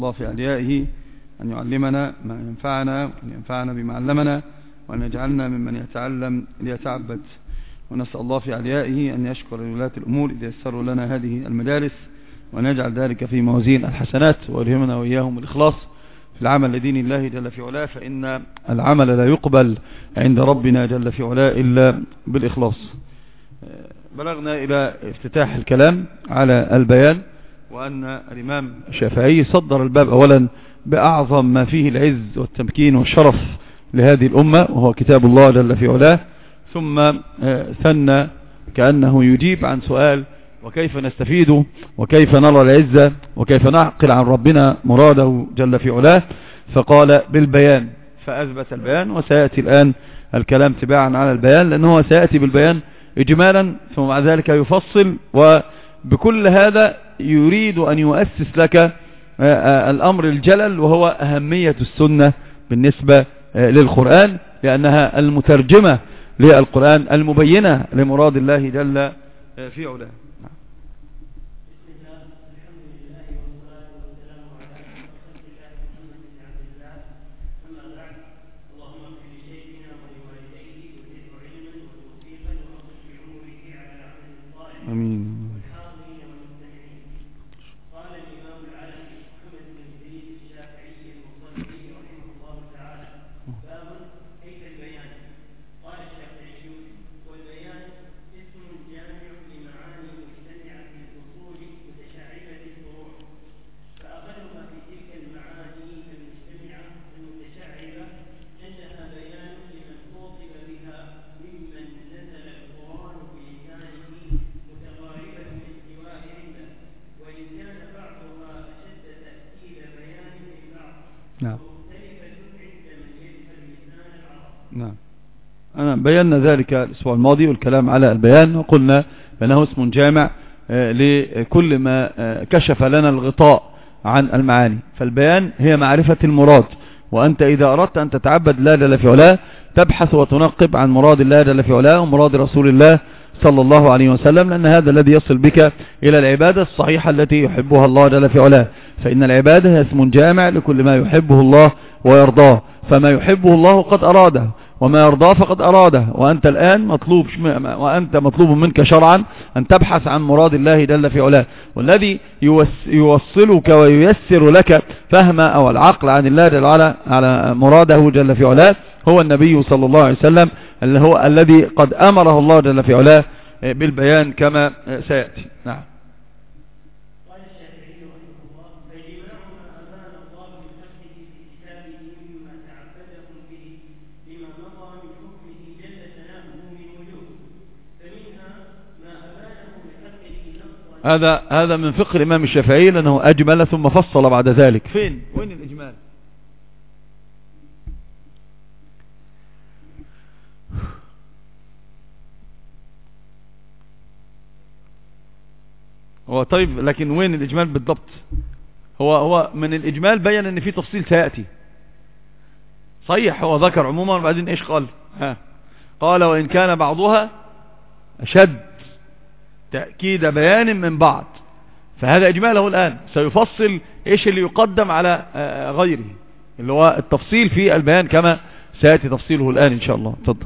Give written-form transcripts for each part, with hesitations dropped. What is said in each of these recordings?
الله في عليائه أن يعلمنا ما ينفعنا وأن ينفعنا بما علمنا وأن يجعلنا ممن يتعلم ليتعبد. ونسأل الله في عليائه أن يشكر لولاة الأمور إذا يسروا لنا هذه المدارس، وأن يجعل ذلك في موازين الحسنات، ويلهمنا وإياهم الإخلاص في العمل لدين الله جل في علاه، فإن العمل لا يقبل عند ربنا جل في علاه إلا بالإخلاص. بلغنا إلى افتتاح الكلام على البيان، وأن الإمام الشافعي صدر الباب أولا بأعظم ما فيه العز والتمكين والشرف لهذه الأمة، وهو كتاب الله جل في علاه، ثم ثنى كأنه يجيب عن سؤال: وكيف نستفيد وكيف نرى العزة وكيف نعقل عن ربنا مراده جل في علاه؟ فقال بالبيان، فأثبت البيان، وسيأتي الآن الكلام تباعا على البيان، لأنه سيأتي بالبيان إجمالا ثم مع ذلك يفصل. وبكل هذا يريد أن يؤسس لك الأمر الجلل، وهو أهمية السنة بالنسبة للقرآن، لأنها المترجمة للقرآن المبينة لمراد الله جل في علاه. آمين. قال الإمام العالمي محمد بن إدريس الشافعي المصنف رحمه الله تعالى: باب كيف البيان. قال الشافعي: والبيان اسم جامع لمعاني مجتمعة في الأصول متشعبة الفروع، فأقلها في تلك المعاني المجتمعة المتشعبة أنها بيان لمن خوطب بها ممن نزل القرآن بلسانه متقاربة الاستواء عنده، وإن كان بعضها أشد تأكيد بيان من بعض، ومختلفة عند من يفهم لسان العرب. نعم، أنا بينا ذلك الأسبوع الماضي والكلام على البيان، وقلنا بأنه اسم جامع لكل ما كشف لنا الغطاء عن المعاني. فالبيان هي معرفة المراد، وأنت إذا أردت أن تتعبد الله جل في علاه تبحث وتنقب عن مراد الله جل في علاه ومراد رسول الله صلى الله عليه وسلم، لأن هذا الذي يصل بك إلى العبادة الصحيحة التي يحبها الله جل في علاه. فإن العبادة هي اسم جامع لكل ما يحبه الله ويرضاه، فما يحبه الله قد أراده، وما يرضاه فقد أراده، وأنت الآن مطلوب منك شرعا أن تبحث عن مراد الله جل في علاه. والذي يوصلك وييسر لك فهم أو العقل عن الله جل وعلا على مراده جل في علاه هو النبي صلى الله عليه وسلم، اللي هو الذي قد أمره الله جل في علاه بالبيان كما سيأتي. نعم. هذا من فقه الإمام الشافعي، لأنه أجمل ثم فصل بعد ذلك. وين الإجمال؟ هو طيب، لكن وين الإجمال بالضبط؟ هو من الإجمال بيّن أن في تفصيل سيأتي. صحيح، هو ذكر عموما وبعدين إيش قال؟ قال: وإن كان بعضها أشد تأكيد بيان من بعض. فهذا إجماله الآن، سيفصل إيش اللي يقدم على غيره، اللي هو التفصيل في البيان كما سيأتي تفصيله الآن إن شاء الله. تفضل.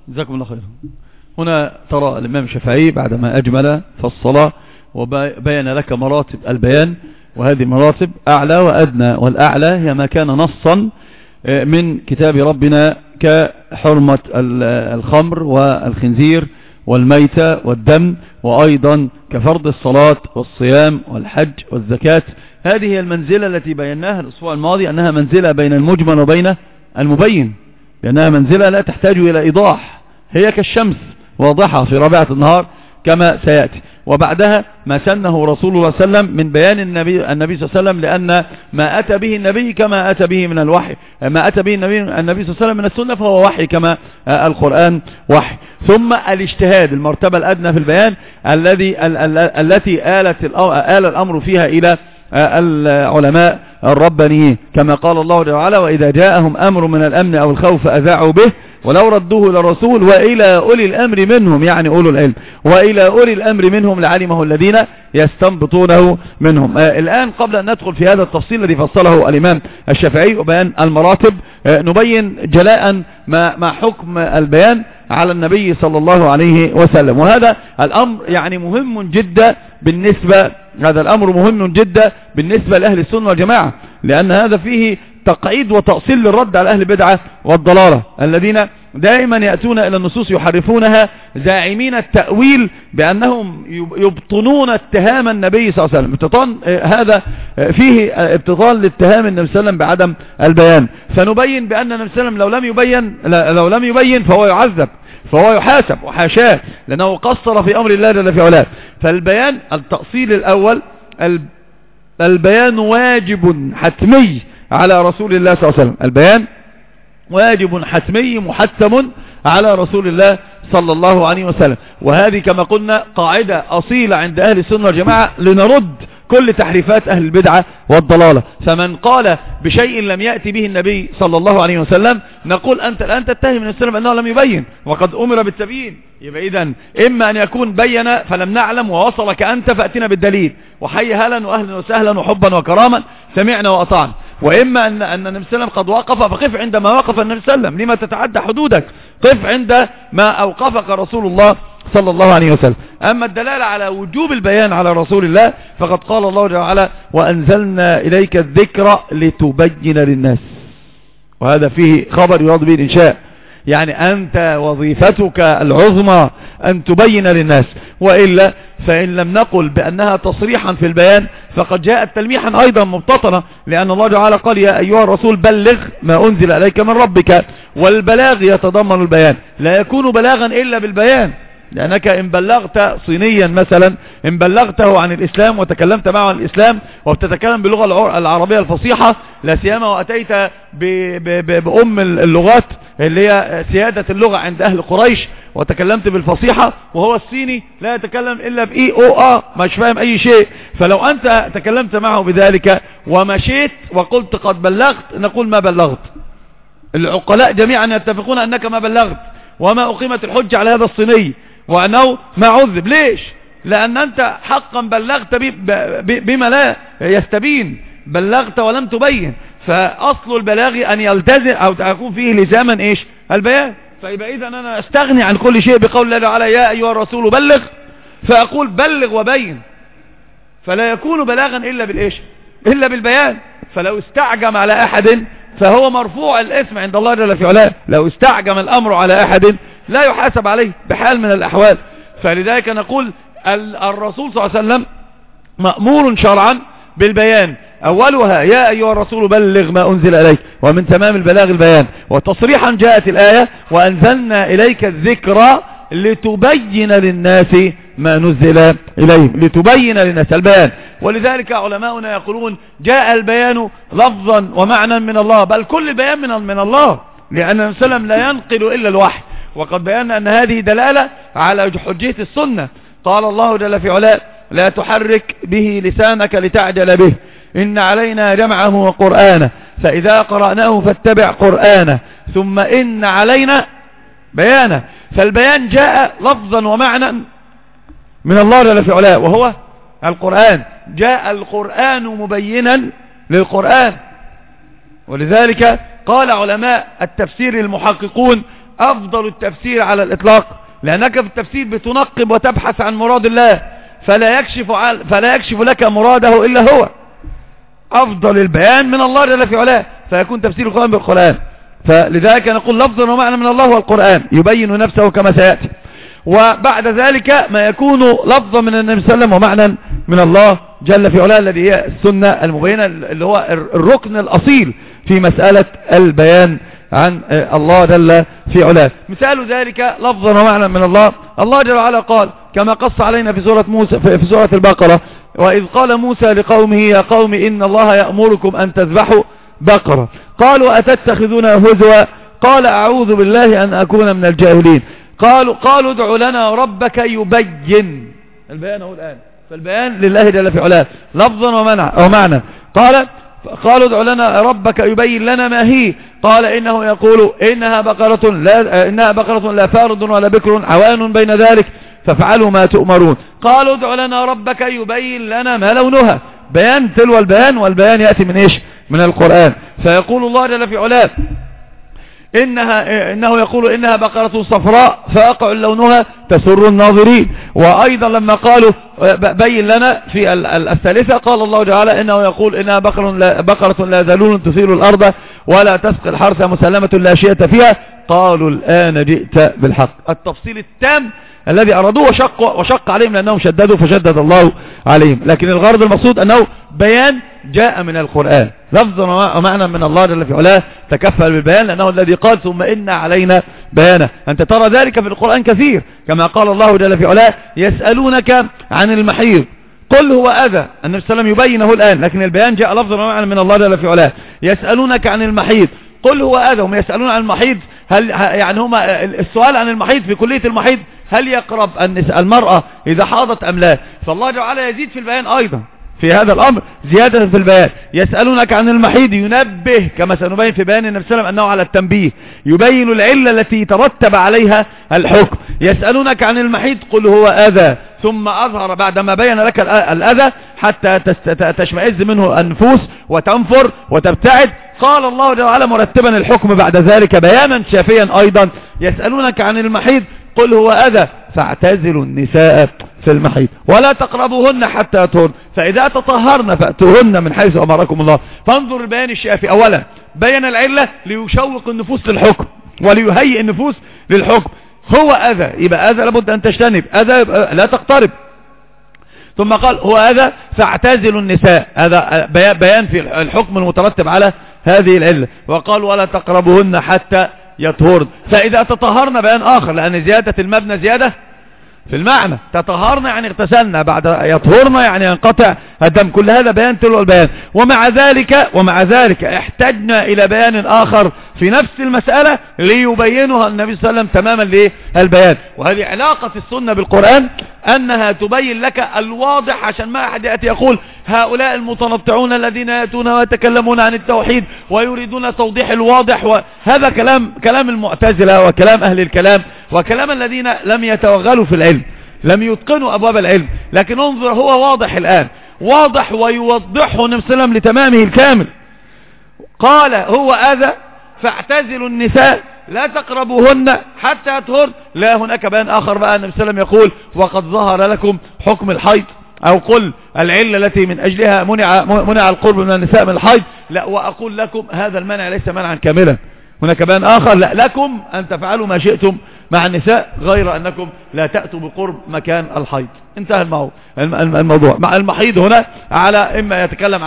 جزاكم الله خيرا. هنا ترى الإمام الشافعي بعدما أجمل فالصلاة وبين لك مراتب البيان، وهذه مراتب أعلى وأدنى، والأعلى هي ما كان نصا من كتاب ربنا كحرمة الخمر والخنزير والميتة والدم، وأيضا كفرض الصلاة والصيام والحج والزكاة. هذه هي المنزلة التي بيناها الأسبوع الماضي، أنها منزلة بين المجمل وبين المبين، لأنها منزلة لا تحتاج إلى إيضاح، هي كالشمس واضحة في رابعة النهار كما سيأتي. وبعدها ما سنه رسول الله صلى الله عليه وسلم من بيان النبي صلى الله عليه وسلم، لأن ما أتى به النبي كما أتى به من الوحي، ما أتى به النبي صلى الله عليه وسلم من السنة فهو وحي كما القرآن وحي. ثم الاجتهاد، المرتبة الأدنى في البيان التي آل الأمر فيها إلى العلماء الربانيين، كما قال الله تعالى: وإذا جاءهم أمر من الأمن أو الخوف أذاعوا به ولو ردوه إلى الرسول وإلى أولي الأمر منهم، يعني أولو العلم، وإلى أولي الأمر منهم لعلمه الذين يستنبطونه منهم. الآن قبل أن ندخل في هذا التفصيل الذي فصله الإمام الشافعي وبيان المراتب، نبين جلاء ما حكم البيان على النبي صلى الله عليه وسلم. وهذا الأمر يعني مهم جدا بالنسبة لأهل السنة والجماعة، لأن هذا فيه تقعيد وتأصيل للرد على أهل البدعة والضلالة الذين دائما يأتون إلى النصوص يحرفونها زاعمين التأويل بأنهم يبطنون اتهام النبي صلى الله عليه وسلم. هذا فيه ابتطال لاتهام النبي صلى الله عليه وسلم بعدم البيان، فنبين بأن النبي صلى الله عليه وسلم لو لم يبين فهو يعذب، فهو يحاسب وحاشاه، لأنه قصر في أمر الله جل في علاه. فالبيان التأصيل الأول، البيان واجب حتمي على رسول الله صلى الله عليه وسلم، البيان واجب حتمي محتم على رسول الله صلى الله عليه وسلم. وهذه كما قلنا قاعدة أصيلة عند أهل السنة والجماعة لنرد كل تحريفات أهل البدعة والضلالة. فمن قال بشيء لم يأتي به النبي صلى الله عليه وسلم نقول أنت الآن تتهم النبي صلى الله عليه وسلم أنه لم يبين وقد أمر بالتبيين. يبقى إذن إما أن يكون بين فلم نعلم ووصلك أنت فأتنا بالدليل، وحي هلا وأهلا وسهلا وحبا وكراما سمعنا وأطعنا، وإما أن النبي صلى الله عليه وسلم قد وقف فقف عندما وقف النبي صلى الله عليه وسلم، لما تتعدى حدودك، قف عند ما أوقفك رسول الله صلى الله عليه وسلم. أما الدلالة على وجوب البيان على رسول الله فقد قال الله تعالى: وأنزلنا إليك الذكر لتبين للناس، وهذا فيه خبر يراد به الإنشاء، يعني أنت وظيفتك العظمى أن تبين للناس، وإلا فإن لم نقل بأنها تصريحا في البيان فقد جاءت تلميحا أيضا مبتطنة، لأن الله تعالى قال: يا أيها الرسول بلغ ما أنزل إليك من ربك، والبلاغ يتضمن البيان، لا يكون بلاغا إلا بالبيان، لأنك إن بلغت صينيا مثلا، إن بلغته عن الإسلام وتكلمت معه عن الإسلام وبتتكلم باللغة العربية الفصيحة، لا سيما وأتيت بأم اللغات اللي هي سيادة اللغة عند أهل قريش وتكلمت بالفصيحة، وهو الصيني لا يتكلم إلا بإي أو مش فاهم أي شيء. فلو أنت تكلمت معه بذلك ومشيت وقلت قد بلغت، نقول ما بلغت. العقلاء جميعا يتفقون أنك ما بلغت، وما أقيمت الحجة على هذا الصيني وأنه ما عذب. ليش؟ لأن أنت حقا بلغت بما لا يستبين، بلغت ولم تبين. فأصل البلاغ أن يلتزم أو تكون فيه لزاما إيش؟ البيان. فيبقى إذن أنا أستغني عن كل شيء بقول الله تعالى: يا أيها الرسول بلغ، فأقول بلغ وبين، فلا يكون بلاغا إلا بالإيش؟ إلا بالبيان. فلو استعجم على أحد فهو مرفوع الاسم عند الله جل في علاه، لو استعجم الأمر على أحد لا يحاسب عليه بحال من الأحوال. فلذلك نقول الرسول صلى الله عليه وسلم مأمور شرعا بالبيان، أولها: يا أيها الرسول بلغ ما أنزل إليك، ومن تمام البلاغ البيان. وتصريحا جاءت الآية: وأنزلنا إليك الذكر لتبين للناس ما نزل إليهم، لتبين للناس البيان. ولذلك علماؤنا يقولون: جاء البيان لفظا ومعنى من الله، بل كل البيان من الله، لأن النبي صلى الله عليه وسلم لا ينقل إلا الوحي. وقد بينا أن هذه دلالة على حجية السنة. قال الله جل في علاه: لا تحرك به لسانك لتعجل به، إن علينا جمعه وقرآنه، فإذا قرأناه فاتبع قرآنه، ثم إن علينا بيانه. فالبيان جاء لفظا ومعنى من الله جل في علاه، وهو القرآن. جاء القرآن مبينا للقرآن. ولذلك قال علماء التفسير المحققون: أفضل التفسير على الإطلاق، لأنك في التفسير بتنقب وتبحث عن مراد الله، فلا يكشف لك مراده إلا هو. أفضل البيان من الله جل في علاه، فيكون تفسير القرآن بالقرآن. فلذلك نقول لفظا ومعنى من الله والقرآن يبين نفسه كما سيأتي. وبعد ذلك ما يكون لفظا من النبي صلى الله عليه وسلم ومعنى من الله جل في علاه، الذي هي السنة المبينة، اللي هو الركن الأصيل في مسألة البيان عن الله جل في علاه. مثال ذلك لفظا ومعنى من الله، الله جل وعلا قال كما قص علينا في سورة موسى في سورة البقرة: وإذ قال موسى لقومه يا قوم إن الله يأمركم أن تذبحوا بقرة، قالوا أتتخذنا هزوا، قال أعوذ بالله أن أكون من الجاهلين. قالوا ادع لنا ربك يبين. البيان هو الآن، فالبيان لله جل في علاه لفظا ومعنى. قالوا ادع لنا ربك يبين لنا ما هي، قال إنه يقول إنها بقرة لا فارض ولا بكر عوان بين ذلك فافعلوا ما تؤمرون. قالوا ادع لنا ربك يبين لنا ما لونها. بيان تلو البيان، والبيان يأتي من إيش؟ من القرآن. فيقول الله جل في علاه إنه يقول إنها بقرة صفراء فاقع لونها تسر الناظرين. وأيضا لما قالوا بين لنا في الثالثة قال الله تعالى إنه يقول إنها بقرة لا ذلول تثير الأرض ولا تسقي الحرث مسلمة لا شية فيها، قالوا الآن جئت بالحق. التفصيل التام الذي أرادوه وشق عليهم لأنهم شددوا فشدد الله عليهم، لكن الغرض المقصود أنه بيان جاء من القرآن لفظا ومعنى من الله جل في علاه، تكفل بالبيان لأنه الذي قال ثم إن علينا بيانه. أنت ترى ذلك في القرآن كثير، كما قال الله جل في علاه يسألونك عن المحيض قل هو أذى. النبي صلى الله عليه وسلم يبينه الآن، لكن البيان جاء لفظا ومعنى من الله جل في علاه. يسألونك عن المحيض قل هو أذى. هم يسألون عن المحيض، هل يعني هم السؤال عن المحيض في كلية المحيض هل يقرب المرأة إذا حاضت أم لا؟ فالله تعالى يزيد في البيان أيضا في هذا الأمر زيادة في البيان. يسألونك عن المحيض ينبه كما سنبين في بيان النبي صلى الله عليه وسلم أنه على التنبيه، يبين العلة التي ترتب عليها الحكم. يسألونك عن المحيض قل هو أذى، ثم أظهر بعدما بين لك الأذى حتى تشمئز منه النفوس وتنفر وتبتعد. قال الله تعالى مرتبا الحكم بعد ذلك بيانا شافيا أيضا: يسألونك عن المحيض قل هو أذى فاعتزلوا النساء في المحيض ولا تقربوهن حتى يطهرن فإذا تطهرن فأتوهن من حيث أمركم الله. فانظر البيان الشافي، أولا بين العلة ليشوق النفوس للحكم وليهيئ النفوس للحكم. هو أذى، يبقى أذى لابد أن تجتنب، أذى لا تقترب. ثم قال هو أذى فاعتزلوا النساء، هذا بيان في الحكم المترتب على هذه العلة. وقال ولا تقربوهن حتى يطهرن، فإذا تطهرن بيان آخر، لأن زيادة المبنى زيادة في المعنى. تطهرن يعني اغتسلنا، بعد يطهرن يعني ينقطع الدم. كل هذا بيان تلو البيان. ومع ذلك احتجنا إلى بيان آخر في نفس المسألة ليبينها النبي صلى الله عليه وسلم تماما للبيان. وهذه علاقة السنة بالقرآن، أنها تبين لك الواضح، عشان ما أحد يأتي يقول هؤلاء المتنطعون الذين يأتون ويتكلمون عن التوحيد ويريدون توضيح الواضح. وهذا كلام المعتزلة وكلام أهل الكلام وكلام الذين لم يتوغلوا في العلم، لم يتقنوا أبواب العلم. لكن انظر، هو واضح الآن، واضح ويوضحه النبي صلى الله عليه وسلم لتمامه الكامل. قال هو أذى فاعتزلوا النساء لا تقربوهن حتى يطهرن. لا، هناك بيان آخر بقى النبي صلى الله عليه وسلم يقول وقد ظهر لكم حكم الحيض، أو قل العلة التي من أجلها منع القرب من النساء من الحيض. لا، وأقول لكم هذا المنع ليس منعا كاملا. هناك بيان آخر، لا، لكم أن تفعلوا ما شئتم مع النساء غير أنكم لا تأتوا بقرب مكان الحيض. انتهى الموضوع. مع المحيض هنا على إما يتكلم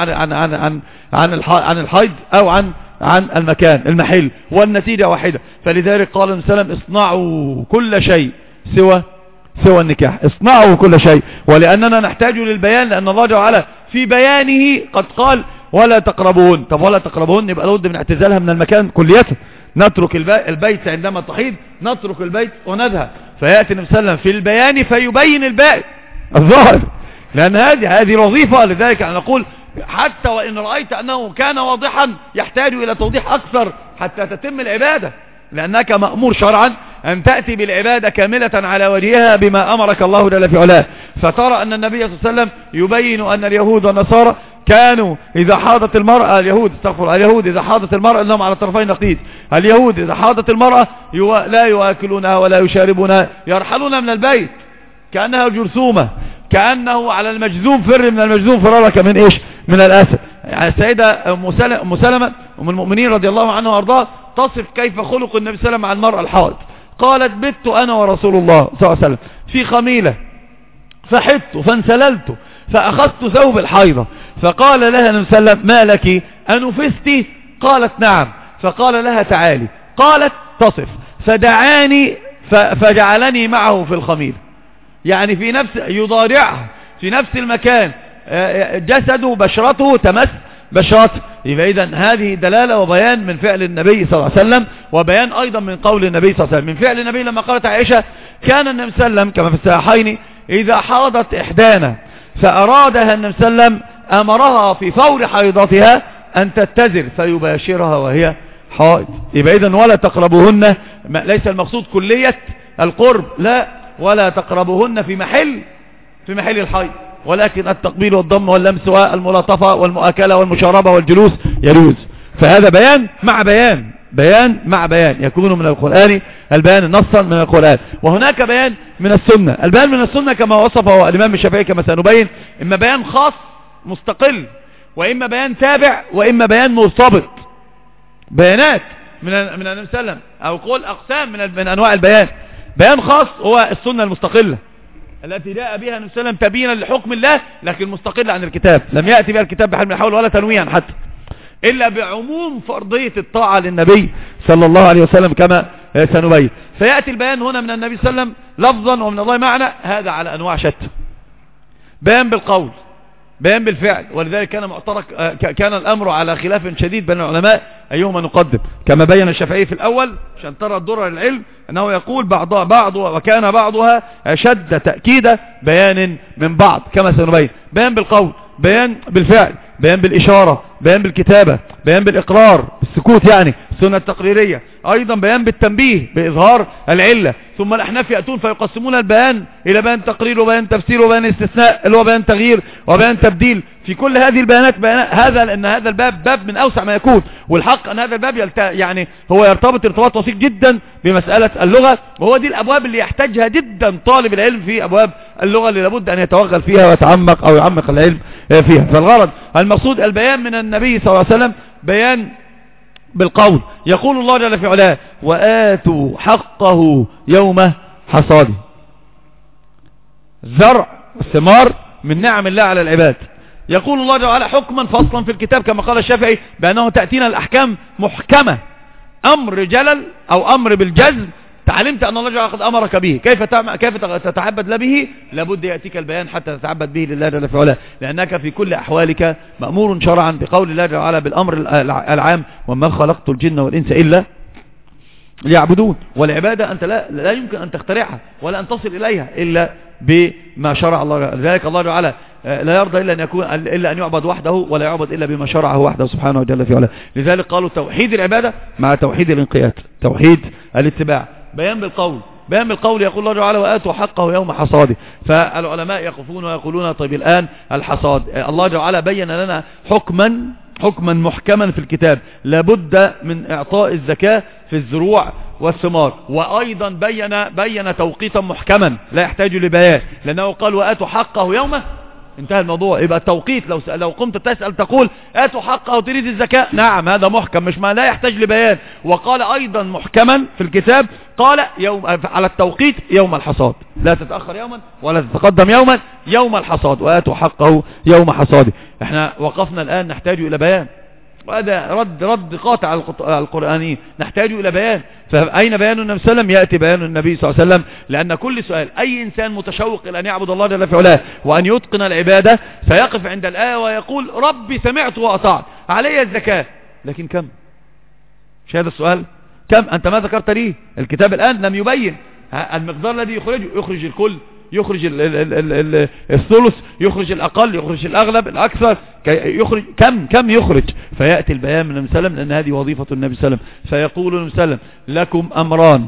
عن الحيض أو عن المكان المحل، والنتيجة واحدة. فلذلك قال النبي صلى الله عليه وسلم اصنعوا كل شيء سوى النكاح، اصنعوا كل شيء. ولأننا نحتاج للبيان، لأن الله جل وعلا في بيانه قد قال ولا تقربون. طب ولا تقربون يبقى لابد من اعتزالها من المكان كلية. نترك البيت عندما تحيض، نترك البيت ونذهب. فيأتي النبي صلى الله عليه وسلم في البيان فيبين الباقي الظاهر، لأن هذه وظيفة. لذلك أنا نقول حتى وإن رأيت أنه كان واضحا يحتاج إلى توضيح أكثر حتى تتم العبادة، لأنك مأمور شرعا أن تأتي بالعبادة كاملة على وجهها بما أمرك الله جل في علاه. فترى أن النبي صلى الله عليه وسلم يبين أن اليهود والنصارى كانوا إذا حاضت المرأة اليهود إذا حاضت المرأة إنهم على طرفين نقيض. اليهود إذا حاضت المرأة لا يؤكلونها ولا يشاربونها، يرحلون من البيت كأنها جرثومة، كأنه على المجذوم فر من المجذوم فرارك من إيش؟ من الأسد. يعني السيدة أم سلمة أم المؤمنين رضي الله عنها وأرضاها تصف كيف خلق النبي صلى الله عليه وسلم مع المرأة الحائض. قالت: بت أنا ورسول الله صلى الله عليه وسلم في خميلة فحدت فانسللت فأخذت ثوب الحيضة، فقال لها النبي صلى الله عليه وسلم: ما لك أنفستي؟ قالت: نعم. فقال لها: تعالي. قالت تصف: فدعاني فجعلني معه في الخميلة، يعني في نفس يضارعها في نفس المكان، جسده بشرته تمس بشرته. يبقى إذن هذه دلالة وبيان من فعل النبي صلى الله عليه وسلم، وبيان أيضا من قول النبي صلى الله عليه وسلم. من فعل النبي لما قالت عائشة: كان النبي صلى الله عليه وسلم كما في الصحيحين إذا حاضت إحدانا فأرادها النبي صلى الله عليه وسلم أمرها في فور حيضتها أن تتزر فيباشرها وهي حائض. يبقى إذن ولا تقربوهن، ليس المقصود كلية القرب، لا، ولا تقربوهن في محل الحيض، ولكن التقبيل والضم واللمس والملاطفة والمؤاكلة والمشاربة والجلوس يجوز. فهذا بيان مع بيان يكون من القرآن، البيان نصا من القرآن، وهناك بيان من السنة. البيان من السنة كما وصفه الإمام الشافعي كما سنبين، إما بيان خاص مستقل، وإما بيان تابع، وإما بيان مرتبط. بيانات من النبي صلى الله عليه وسلم، أو قول أقسام من أنواع البيان. بيان خاص هو السنة المستقلة التي جاء بها النبي صلى الله عليه وسلم تبيينا لحكم الله، لكن مستقلة عن الكتاب، لم يأتي بها الكتاب بحال من الحول ولا تنويعا حتى، إلا بعموم فرضية الطاعة للنبي صلى الله عليه وسلم كما سنبين. فيأتي البيان هنا من النبي صلى الله عليه وسلم لفظا ومن الله معنى، هذا على أنواع شتى. بيان بالقول، بيان بالفعل، ولذلك كان الأمر على خلاف شديد بين العلماء أيهما نقدم، كما بين الشافعي في الأول عشان ترى الضرر العلم أنه يقول بعض وكان بعضها أشد تأكيد بيان من بعض كما سنبين. بيان بالقول، بيان بالفعل، بيان بالإشارة، بيان بالكتابة، بيان بالإقرار بالسكوت، يعني السنة التقريرية. أيضا بيان بالتنبيه بإظهار العلة. ثم الأحناف يأتون فيقسمون البيان إلى بيان تقرير وبيان تفسير وبيان استثناء اللي هو بيان تغيير وبيان تبديل. في كل هذه البيانات هذا، لأن هذا الباب باب من أوسع ما يكون، والحق أن هذا الباب يعني هو يرتبط ارتباط وثيق جدا بمسألة اللغة، وهو دي الأبواب اللي يحتاجها جدا طالب العلم في أبواب اللغة اللي لابد أن يتوغل فيها ويتعمق أو يعمق العلم فيها. فالغرض المقصود البيان من النبي صلى الله عليه وسلم بيان بالقول. يقول الله جل في علاه: وآتوا حقه يوم حصاده. الزرع والثمار من نعم الله على العباد. يقول الله جل وعلا حكما فصلا في الكتاب كما قال الشافعي بأنه تأتينا الأحكام محكمة، أمر جلل أو أمر بالجزم، تعلمت أن الله جل وعلا قد أمرك به، كيف تتعبد له به؟ لابد يأتيك البيان حتى تتعبد به لله جل وعلا، لأنك في كل أحوالك مأمور شرعا بقول الله جل وعلا بالأمر العام: وما خلقت الجن والإنس إلا ليعبدون. والعبادة أنت لا يمكن أن تخترعها ولا أن تصل إليها إلا بما شرع الله. لذلك الله جل وعلا لا يرضى إلا أن يعبد وحده، ولا يعبد إلا بما شرعه وحده سبحانه وجل في علاه. لذلك قالوا توحيد العبادة مع توحيد الانقياد، توحيد الاتباع. بيان بالقول يقول الله جل وعلا: وآتوا حقه يوم حصاده. فالعلماء يقفون ويقولون: طيب الآن الحصاد، الله جل وعلا بين لنا حكما محكما في الكتاب، لابد من إعطاء الزكاة في الزروع والثمار، وأيضا بين توقيتا محكما لا يحتاج لبيان، لأنه قال: وآتوا حقه يوم، انتهى الموضوع. يبقى التوقيت لو قمت تسأل تقول: آتوا حقه تريد الزكاة، نعم هذا محكم مش ما لا يحتاج لبيان. وقال أيضا محكما في الكتاب، قال على التوقيت يوم الحصاد، لا تتأخر يوما ولا تتقدم يوما، يوم الحصاد، وآتوا حقه يوم حصاده. احنا وقفنا الآن نحتاج إلى بيان، وهذا رد قاطع القرآنيين، نحتاج إلى بيان. فأين بيان النبي صلى الله عليه وسلم؟ يأتي بيان النبي صلى الله عليه وسلم، لأن كل سؤال أي إنسان متشوق إلى أن يعبد الله جل في علاه وأن يتقن العبادة سيقف عند الآية ويقول: ربي سمعت وأطعت، علي الزكاة، لكن كم؟ مش هذا السؤال؟ كم؟ أنت ما ذكرت لي الكتاب الآن لم يبين المقدار الذي يخرج الكل، يخرج الثلث، يخرج الأقل، يخرج الأغلب، الأكثر، يخرج كم يخرج. فيأتي البيان من النبي صلى الله عليه وسلم، لأن هذه وظيفة النبي صلى الله عليه وسلم. فيقول النبي صلى الله عليه وسلم: لكم أمران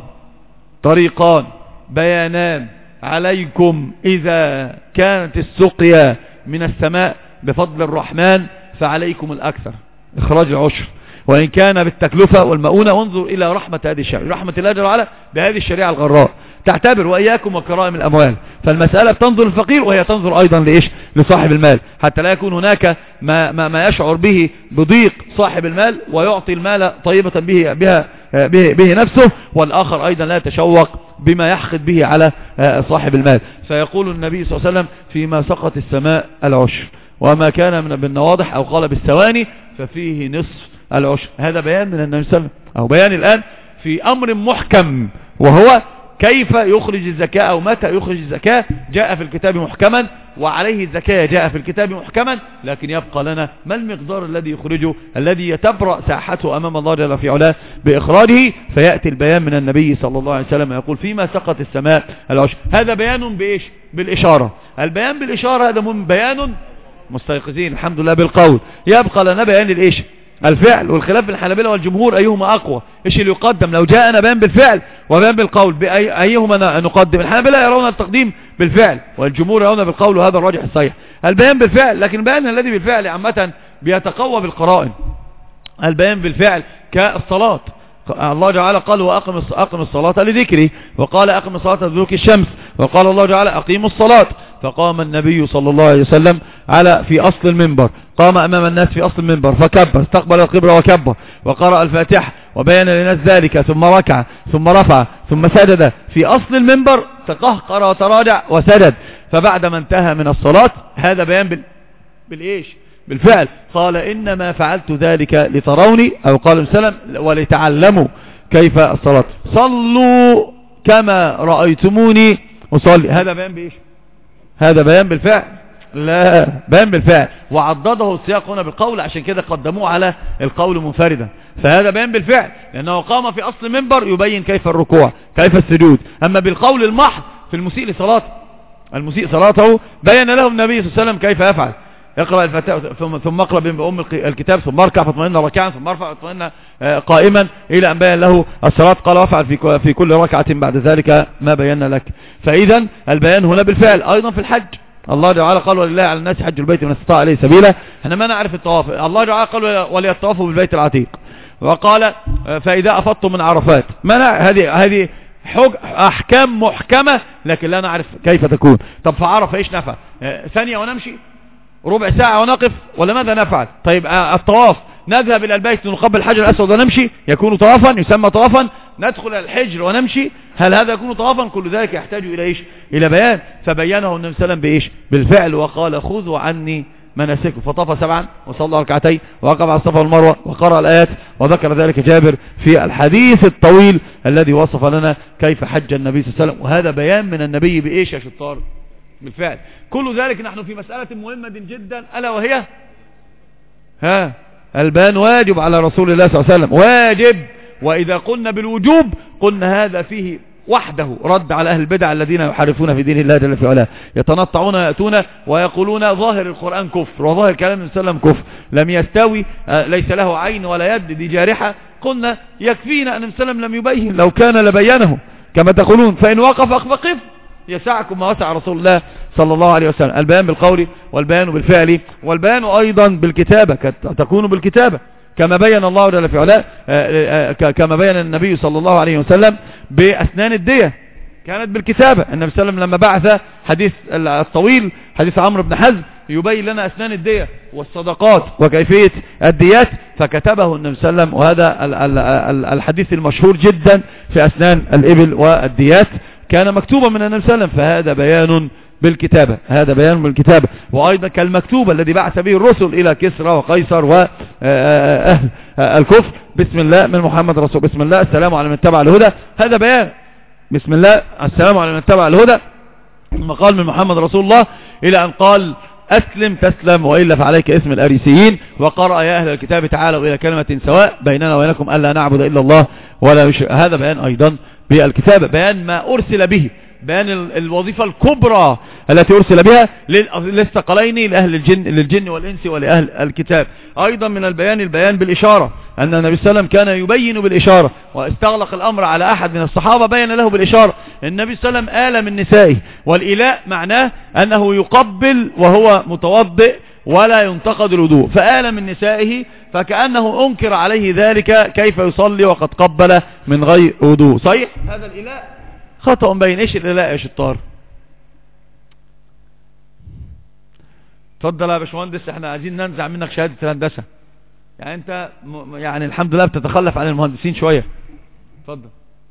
طريقان بيانان عليكم إذا كانت السقيا من السماء بفضل الرحمن فعليكم الأكثر إخراج العشر، وإن كان بالتكلفة والمؤونة. وانظر إلى رحمة هذه الشريعة، رحمة الله جل وعلا بهذه الشريعة الغراء. تعتبر وإياكم وكرائم الأموال، فالمسألة بتنظر الفقير وهي تنظر أيضا لإيش؟ لصاحب المال، حتى لا يكون هناك ما يشعر به بضيق صاحب المال ويعطي المال طيبة به نفسه، والآخر أيضا لا يتشوق بما يحقد به على صاحب المال. فيقول النبي صلى الله عليه وسلم فيما سقط السماء العشر، وما كان من بالنواضح أو قال بالثواني ففيه نصف العشر. هذا بيان من النبي صلى الله عليه وسلم، أو بيان الآن في أمر محكم، وهو كيف يخرج الزكاة أو متى يخرج الزكاة. جاء في الكتاب محكما، وعليه الزكاة جاء في الكتاب محكما، لكن يبقى لنا ما المقدار الذي يخرجه، الذي يتبرأ ساحته أمام الله جل في علاه بإخراجه. فيأتي البيان من النبي صلى الله عليه وسلم يقول فيما سقط السماء العشر. هذا بيان بإيش؟ بالإشارة. البيان بالإشارة هذا بيان مستيقظين الحمد لله بالقول. يبقى لنا بيان الإيش؟ الفعل. والخلاف بين الحنابلة والجمهور أيهما أقوى، إيش اللي يقدم لو جاءنا بيان بالفعل وبيان بالقول، أيهما نقدم؟ الحنابلة يرون التقديم بالفعل، والجمهور يرون بالقول، وهذا الراجح الصحيح البيان بالفعل. لكن البيان الذي بالفعل عامة بيتقوى بالقرائن. البيان بالفعل كالصلاة، الله تعالى قال وأقم الصلاة لذكري، وقال أقم الصلاة لذكر الشمس، وقال الله تعالى أقيموا الصلاة. فقام النبي صلى الله عليه وسلم في أصل المنبر، قام أمام الناس في أصل المنبر فكبر، استقبل القبلة وكبر، وقرأ الفاتحة وبين للناس ذلك، ثم ركع ثم رفع ثم سجد في أصل المنبر، تقهقر وتراجع وسجد. فبعد ما انتهى من الصلاة، هذا بيان بالإيش؟ بالفعل. قال إنما فعلت ذلك لتروني، أو قال سلم ولتعلموا كيف الصلاة، صلوا كما رأيتموني أصلي. هذا بيان بإيش؟ هذا بيان بالفعل؟ لا، بيان بالفعل. وعضده السياق هنا بالقول، عشان كده قدموه على القول منفردا. فهذا بيان بالفعل، لأنه قام في أصل المنبر يبين كيف الركوع كيف السجود. أما بالقول المحض في المسيء صلاته بين له النبي صلى الله عليه وسلم كيف يفعل. اقرأ الفتاة ثم اقرأ بأم الكتاب، ثم اركع فاطمئن راكعا، ثم ارفع فاطمئن قائما، إلى أن بين له الصلاة. قال وافعل في كل ركعة بعد ذلك ما بينا لك. فإذا البيان هنا بالفعل. أيضا في الحج، الله تعالى قال ولله على الناس حج البيت من استطاع إليه سبيلا. احنا ما نعرف الطواف، الله تعالى قال وليطوفوا بالبيت العتيق، وقال فإذا أفضتم من عرفات. هذه أحكام محكمة، لكن لا نعرف كيف تكون. طب فعرف ايش نفع؟ ثانية ونمشي، ربع ساعة ونقف، ولا ماذا نفعل؟ طيب الطواف، نذهب إلى البيت نقبل الحجر الأسود ونمشي، يكون طوافا، يسمى طوافا. ندخل الحجر ونمشي، هل هذا يكون طوافا؟ كل ذلك يحتاج إلى إيش؟ إلى بيان. فبينه النبي صلى الله عليه وسلم بإيش؟ بالفعل. وقال خذوا عني مناسككم، فطاف 7 وصلى ركعتين ووقف على الصفا والمروة وقرأ الآيات، وذكر ذلك جابر في الحديث الطويل الذي وصف لنا كيف حج النبي صلى الله عليه وسلم. وهذا بيان من النبي بإيش يا شطار؟ بالفعل. كل ذلك نحن في مسألة مهمة جدا، ألا وهي البيان واجب على رسول الله صلى الله عليه وسلم، واجب. وإذا قلنا بالوجوب قلنا هذا فيه وحده رد على أهل البدع الذين يحرفون في دين الله جل في علاه، يتنطعون ويأتون ويقولون ظاهر القرآن كفر وظاهر كلام النبي صلى الله عليه وسلم كفر، لم يستوي، ليس له عين ولا يد، دي جارحة. قلنا يكفينا أن النبي صلى الله عليه وسلم لم يبين، لو كان لبينه كما تقولون، فإن وقف فقف يسعكم ما وسع رسول الله صلى الله عليه وسلم. البيان بالقول والبيان بالفعل، والبيان أيضا بالكتابة، تكون بالكتابة كما بين الله جل في علاه، كما بين النبي صلى الله عليه وسلم بأسنان الدية كانت بالكتابة. النبي صلى الله عليه وسلم لما بعث حديث الطويل حديث عمرو بن حزم يبين لنا أسنان الدية والصدقات وكيفية الديات، فكتبه النبي صلى الله عليه وسلم. وهذا الحديث المشهور جدا في أسنان الإبل والديات كان مكتوبا من النبي صلى الله عليه وسلم. فهذا بيان بالكتابة، هذا بيان بالكتابة. وأيضا كالمكتوبة الذي بعث به الرسل إلى كسرى وقيصر وأهل الكفر، بسم الله من محمد رسول، بسم الله السلام على من اتبع الهدى، هذا بيان. بسم الله السلام على من اتبع الهدى، ثم قال من محمد رسول الله، إلى أن قال أسلم تسلم وإلا فعليك اسم الأريسيين. وقرأ يا أهل الكتاب تعالوا إلى كلمة سواء بيننا وبينكم ألا نعبد إلا الله ولا نشرك. هذا بيان أيضا بالكتابة، بيان ما أرسل به، بيان الوظيفة الكبرى التي أرسل بها للثقلين، لأهل الجن، للجن والإنس ولأهل الكتاب. أيضا من البيان بالإشارة، أن النبي صلى الله عليه وسلم كان يبين بالإشارة، واستغلق الأمر على أحد من الصحابة بين له بالإشارة. النبي صلى الله عليه وسلم آل من نسائه، والإلاء معناه أنه يقبل وهو متوضئ ولا ينتقد الوضوء، فآل من نسائه فكأنه أنكر عليه ذلك، كيف يصلي وقد قبل من غير وضوء. صحيح هذا الإلاء خطأ بين. ايش الإلاء يا شطار؟ اتفضل يا باشمهندس، احنا عايزين ننزع منك شهادة الهندسة. يعني انت يعني الحمد لله بتتخلف عن المهندسين شوية. اتفضل.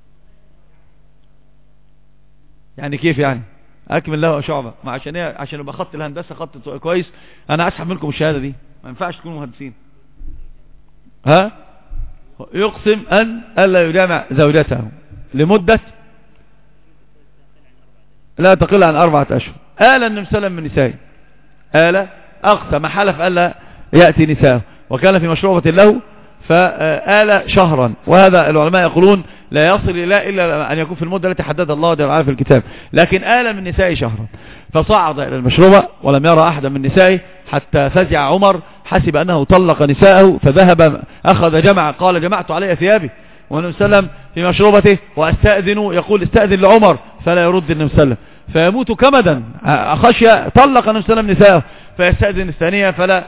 يعني كيف يعني؟ اكمل له شعبة، ما عشان ايه؟ عشان يبقى خط الهندسة خط كويس. انا اسحب منكم الشهادة دي، ما ينفعش تكونوا مهندسين. ها؟ يقسم ان الا يجامع زوجته لمدة لا تقل عن 4 أشهر. آل النبي صلى الله عليه وسلم من نسائه، آل أقسم حلف ألا يأتي نساءه، وكان في مشروبة له فآل شهرا. وهذا العلماء يقولون لا يصل إلا أن يكون في المدة التي حددها الله جل وعلا في الكتاب، لكن آل من نسائه شهرا. فصعد إلى المشروبة ولم يرى أحدا من نسائه حتى فزع عمر، حسب أنه طلق نساءه، فذهب أخذ جمع، قال جمعت علي ثيابي، والنبي صلى الله عليه وسلم في مشروبته، وأستأذن، يقول استأذن لعمر فلا يرد النبي صلى الله عليه وسلم، فيموت كمدا خشية، طلق النبي صلى الله عليه وسلم نساءه، فيستأذن الثانية فلا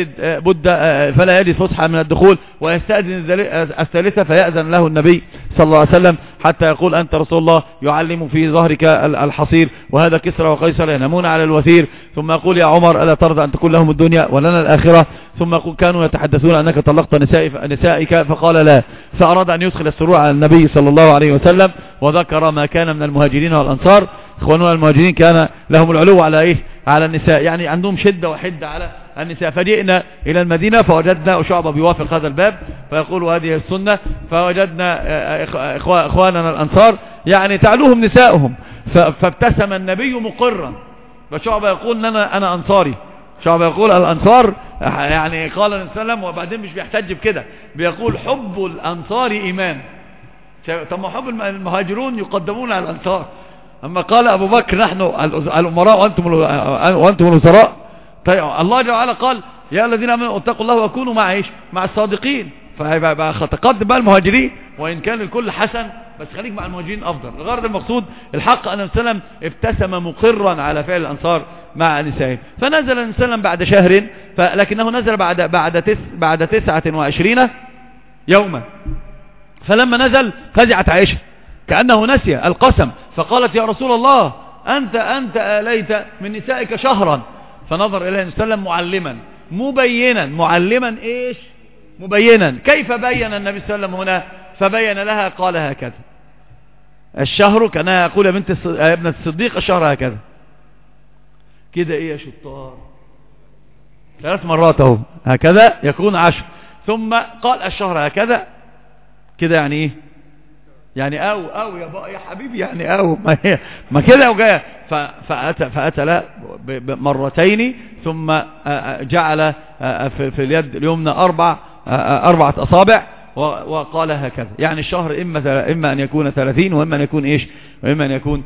يجد فسحة من الدخول، ويستأذن الثالثة فيأذن له النبي صلى الله عليه وسلم، حتى يقول أنت رسول الله يعلم في ظهرك الحصير، وهذا كسرى وقيصر ينامون على الوثير. ثم يقول يا عمر ألا ترضى أن تكون لهم الدنيا ولنا الآخرة؟ ثم كانوا يتحدثون أنك طلقت نسائك، فقال لا، فأراد أن يدخل السرور على النبي صلى الله عليه وسلم، وذكر ما كان من المهاجرين والأنصار. إخواننا المهاجرين كان لهم العلو على إيه؟ على النساء، يعني عندهم شدة وحدة على النساء. فجئنا إلى المدينة فوجدنا شعبة بيوافق هذا الباب فيقول هذه السنة، فوجدنا إخواننا الأنصار يعني تعلوهم نساؤهم، فابتسم النبي مقرا. فشعبة يقول أنا أنصاري، شعبة يقول الأنصار، يعني قال النبي صلى الله عليه وسلم، وبعدين مش بيحتج بكده، بيقول حب الأنصار إيمان. طب حب المهاجرون يقدمون على الأنصار، أما قال أبو بكر نحن الأمراء وأنتم الوزراء. طيب الله جل وعلا قال يا الذين آمنوا اتقوا الله وكونوا مع الصادقين، فهيبقى تقدم بقى المهاجرين، وإن كان الكل حسن بس خليك مع المهاجرين أفضل. الغرض المقصود الحق أن النبي صلى الله عليه وسلم ابتسم مقرا على فعل الأنصار مع نسائهم. فنزل النبي صلى الله عليه وسلم بعد شهر، لكنه نزل بعد 29 يوما. فلما نزل فزعت عائشة كأنه نسي القسم، فقالت يا رسول الله أنت آليت من نسائك شهرا. فنظر إليه النبي صلى الله عليه وسلم معلما مبينا. معلما إيش؟ مبينا. كيف بين النبي صلى الله عليه وسلم هنا؟ فبين لها قال هكذا الشهر، كان يقول يا ابنة الصديق الشهر هكذا كده. إيه يا شطار؟ 3 مرات اهو، هكذا يكون 10. ثم قال الشهر هكذا كده، يعني ايه؟ يعني او يا حبيبي، يعني او ما كده وجاء. فأتى لا مرتين، ثم جعل في اليد اليمنى 4 أصابع وقال هكذا. يعني الشهر إما أن يكون 30، وإما أن يكون إيش؟ وإما أن يكون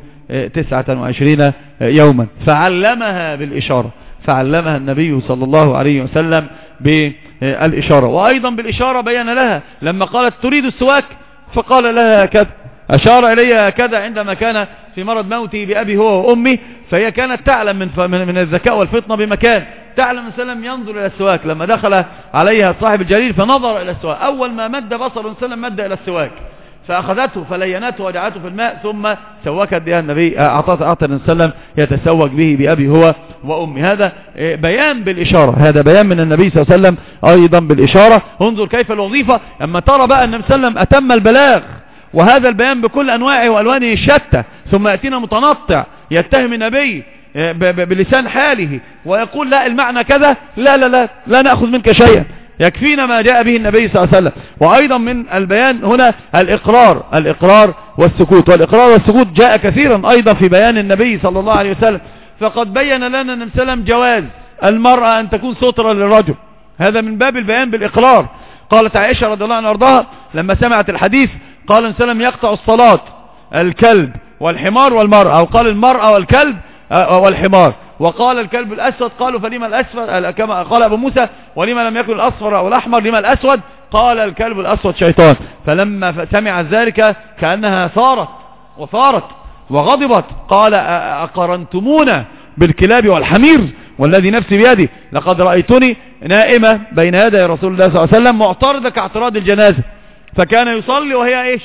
29 يوما. فعلمها بالإشارة، فعلمها النبي صلى الله عليه وسلم بالإشارة. وأيضا بالإشارة بيان لها لما قالت تريد السواك، فقال لها هكذا، أشار إلي هكذا عندما كان في مرض موتي بأبي هو وأمي. فهي كانت تعلم من الذكاء والفطنة بمكان، تعلم النبي صلى الله عليه وسلم ينظر إلى السواك. لما دخل عليها صاحب الجليل فنظر إلى السواك، أول ما مد بصر النبي صلى الله عليه وسلم مد إلى السواك، فأخذته فلينته وجعته في الماء، ثم سوكت بها النبي، أعطى النبي صلى الله عليه وسلم يتسوك به بأبي هو وأمي. هذا بيان بالإشارة، هذا بيان من النبي صلى الله عليه وسلم أيضا بالإشارة. انظر كيف الوظيفة. أما ترى بقى النبي صلى الله عليه وسلم أتم البلاغ، وهذا البيان بكل أنواعه وألوانه الشتى، ثم يأتينا متنطع يتهم النبي بلسان حاله ويقول لا المعنى كذا، لا نأخذ منك شيئا، يكفينا ما جاء به النبي صلى الله عليه وسلم. وأيضا من البيان هنا الإقرار والسكوت. والإقرار والسكوت جاء كثيرا أيضا في بيان النبي صلى الله عليه وسلم. فقد بين لنا النبي صلى الله عليه وسلم جواز المرأة أن تكون سترة للرجل، هذا من باب البيان بالإقرار. قالت عائشة رضي الله عنها وارضاها لما سمعت الحديث، قال النبي صلى الله عليه وسلم يقطع الصلاة الكلب والحمار والمرأة، أو قال المرأة والكلب والحمار، وقال الكلب الأسود. قالوا فلما الأسود؟ كما قال أبو موسى ولما لم يكن الأصفر أو الأحمر لما الأسود؟ قال الكلب الأسود شيطان. فلما سمعت ذلك كأنها ثارت وغضبت، قال أقرنتمونا بالكلاب والحمير والذي نفسي بيدي لقد رأيتني نائمة بين يدي رسول الله صلى الله عليه وسلم معترضة كاعتراض الجنازة، فكان يصلي وهي ايش؟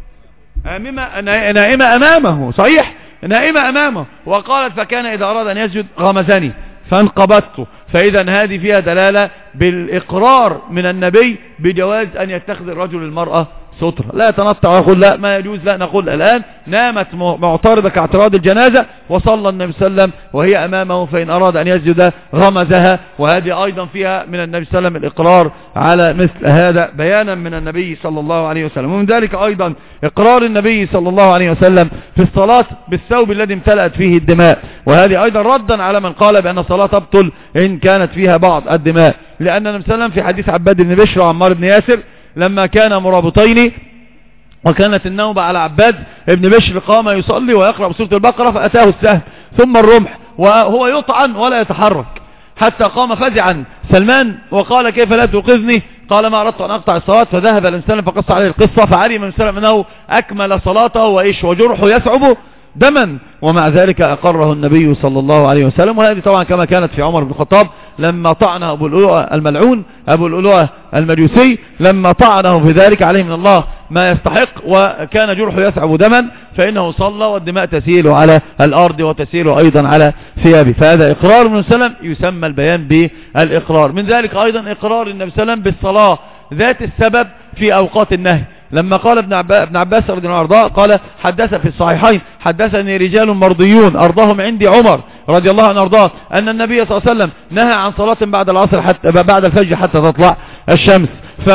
نائمة امامه، صحيح، نائمة امامه. وقالت فكان اذا اراد ان يسجد غمزني فانقبضته. فاذا هذه فيها دلالة بالاقرار من النبي بجواز ان يتخذ الرجل المرأة سترة، لا يتنطع ويقول لا ما يجوز، لا، نقول الآن نامت معترضة كاعتراض الجنازة وصلى النبي صلى الله عليه وسلم وهي أمامه، فإن أراد أن يسجد غمزها. وهذه أيضا فيها من النبي صلى الله عليه وسلم الإقرار على مثل هذا بيانا من النبي صلى الله عليه وسلم. ومن ذلك أيضا إقرار النبي صلى الله عليه وسلم في الصلاة بالثوب الذي امتلأت فيه الدماء، وهذه أيضا ردا على من قال بأن الصلاة تبطل إن كانت فيها بعض الدماء، لأن النبي صلى الله عليه وسلم في حديث عباد بن بشر وعمار بن ياسر لما كان مرابطين وكانت النوبة على عباد ابن بشر قام يصلي ويقرأ بسورة البقرة فأتاه السهم ثم الرمح وهو يطعن ولا يتحرك، حتى قام فزعا سلمان وقال كيف لا توقظني؟ قال ما أردت أن أقطع الصلاة. فذهب الإنسان فقص عليه القصة، فعلم الإنسان أنه أكمل صلاته وجرحه يسعب دما، ومع ذلك أقره النبي صلى الله عليه وسلم. وهذه طبعا كما كانت في عمر بن الخطاب لما طعنه أبو الألوة الملعون أبو الألوة المجوسي، لما طعنه في ذلك عليه من الله ما يستحق وكان جرحه يسعب دما، فإنه صلى والدماء تسيل على الأرض وتسيل أيضا على ثيابه. فهذا إقرار من وسلم يسمى البيان بالإقرار. من ذلك أيضا إقرار النبي صلى الله عليه وسلم بالصلاة ذات السبب في أوقات النهي، لما قال ابن عباس رضي الله عنه قال حدث في الصحيحين حدثني رجال مرضيون أرضاهم عندي عمر رضي الله عنه أرضاه أن النبي صلى الله عليه وسلم نهى عن صلاة بعد العصر حتى بعد الفجر حتى تطلع الشمس.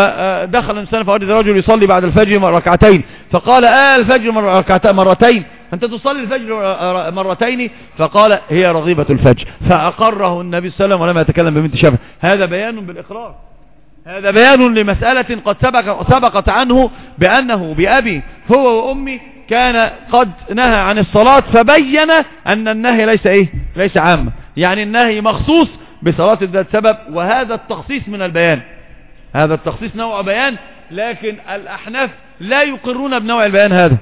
فدخل الإنسان فوجد رجل يصلي بعد الفجر ركعتين، فقال الفجر مرتين أنت تصلي الفجر مرتين؟ فقال هي رغيبة الفجر، فأقره النبي صلى الله عليه وسلم ولم يتكلم ببنت شفه. هذا بيان بالإقرار، هذا بيان لمسألة قد سبقت عنه بأنه بأبي هو وأمي كان قد نهى عن الصلاة، فبين أن النهي ليس عام، يعني النهي مخصوص بصلاة ذات سبب. وهذا التخصيص من البيان، هذا التخصيص نوع بيان، لكن الأحناف لا يقرون بنوع البيان هذا،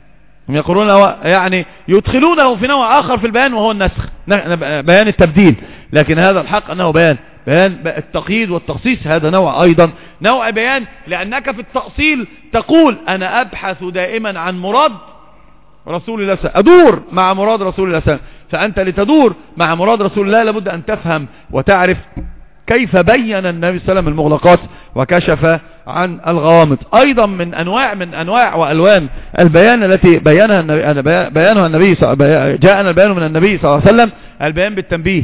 هم يقرون يعني يدخلونه في نوع آخر في البيان وهو النسخ، بيان التبديل. لكن هذا الحق أنه بيان التقييد والتخصيص، هذا نوع أيضا نوع بيان، لأنك في التأصيل تقول أنا أبحث دائما عن مراد رسول الله أدور مع مراد رسول الله فأنت لتدور مع مراد رسول الله لابد أن تفهم وتعرف كيف بين النبي صلى الله عليه وسلم المغلقات وكشف عن الغوامض. أيضا من أنواع وألوان البيان التي بيانها النبي جاءنا البيان من النبي صلى الله عليه وسلم البيان بالتنبيه.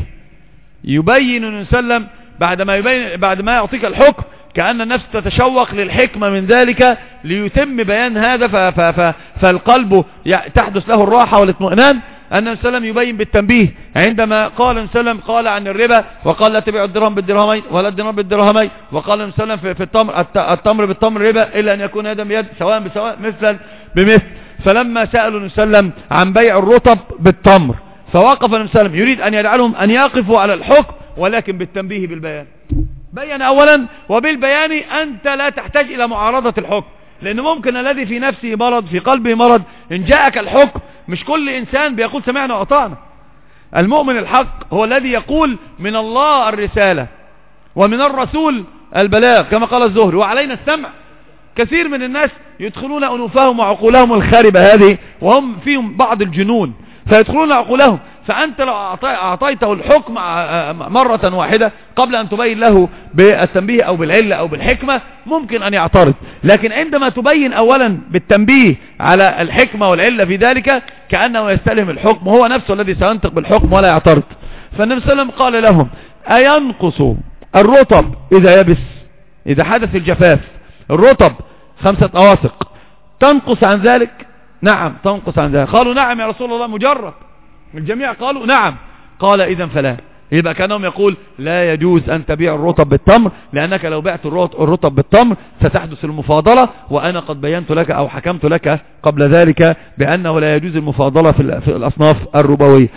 يبين النبي صلى الله عليه وسلم بعد ما يعطيك الحكم كأن النفس تتشوق للحكمة من ذلك ليتم بيان هذا، فالقلب تحدث له الراحة والاطمئنان. النبي صلى الله عليه وسلم يبين بالتنبيه عندما قال النبي صلى الله عليه وسلم قال عن الربا وقال لا تبيعوا الدرهم بالدرهمين ولا الدينار بالدرهمين، وقال النبي صلى الله عليه وسلم في التمر بالتمر ربا إلا أن يكون يدا بيد سواء بسواء مثلا بمثل. فلما سألوا النبي صلى الله عليه وسلم عن بيع الرطب بالتمر فوقف النبي صلى الله عليه وسلم يريد أن يجعلهم أن يقفوا على الحكم ولكن بالتنبيه بالبيان. بيان أولا، وبالبيان أنت لا تحتاج إلى معارضة الحكم، لأنه ممكن الذي في نفسه مرض في قلبه مرض إن جاءك الحكم مش كل إنسان بيقول سمعنا وأطعنا. المؤمن الحق هو الذي يقول من الله الرسالة ومن الرسول البلاغ كما قال الزهري وعلينا السمع. كثير من الناس يدخلون أنوفهم وعقولهم الخاربة هذه وهم فيهم بعض الجنون فيدخلون عقولهم، فأنت لو أعطيته الحكم مرة واحدة قبل أن تبين له بالتنبيه أو بالعلة أو بالحكمة ممكن أن يعترض، لكن عندما تبين أولا بالتنبيه على الحكمة والعلة في ذلك كأنه يستلهم الحكم هو نفسه الذي سينطق بالحكم ولا يعترض. فالنبي صلى الله عليه وسلم قال لهم أينقص الرطب إذا يبس؟ إذا حدث الجفاف الرطب 5 أواسق تنقص عن ذلك؟ نعم تنقص عن ذلك. قالوا نعم يا رسول الله مجرب. الجميع قالوا نعم. قال إذن فلا. يبقى كانهم يقول لا يجوز أن تبيع الرطب بالتمر، لأنك لو بعت الرطب بالتمر ستحدث المفاضلة، وأنا قد بينت لك أو حكمت لك قبل ذلك بأنه لا يجوز المفاضلة في الأصناف الربوية.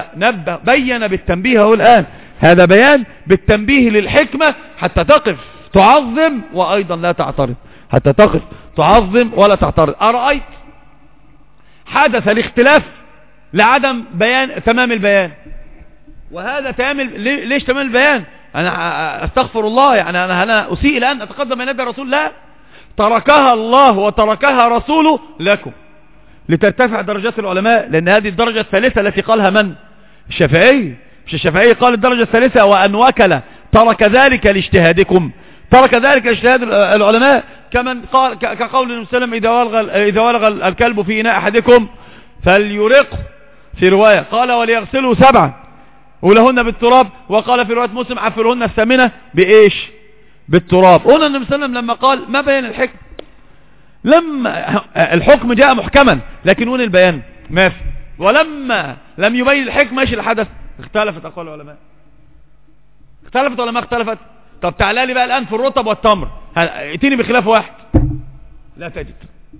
بين بالتنبيه هو الآن، هذا بيان بالتنبيه للحكمة حتى تقف تعظم وأيضا لا تعترض، حتى تقف تعظم ولا تعترض. أرأيت حدث الاختلاف لعدم بيان تمام البيان، وهذا تامل. ليش تامل البيان؟ انا استغفر الله، يعني انا اسيء الان اتقدم بين يدي الرسول؟ لا، تركها الله وتركها رسوله لكم لترتفع درجات العلماء، لان هذه الدرجة الثالثة التي قالها من؟ الشافعي. مش الشافعي قال الدرجة الثالثة وأن وكل ترك ذلك لاجتهادكم، ترك ذلك لاجتهاد العلماء. كمن قال كقول النبي صلى الله عليه وسلم إذا ولغ الكلب في إناء أحدكم فليرقه، في رواية قال وليغسله 7 ولهن بالتراب، وقال في رواية مسلم عفرهن الثامنة بإيش؟ بالتراب. هنا النبي صلى الله عليه وسلم لما قال ما بين الحكم، لما الحكم جاء محكما لكن وين البيان؟ ما في. ولما لم يبين الحكم ايش اللي حدث؟ اختلفت اقوال العلماء. اختلفت ولا ما اختلفت؟ طب تعالى لي بقى الان في الرطب والتمر، ائتيني بخلاف واحد. لا تجد.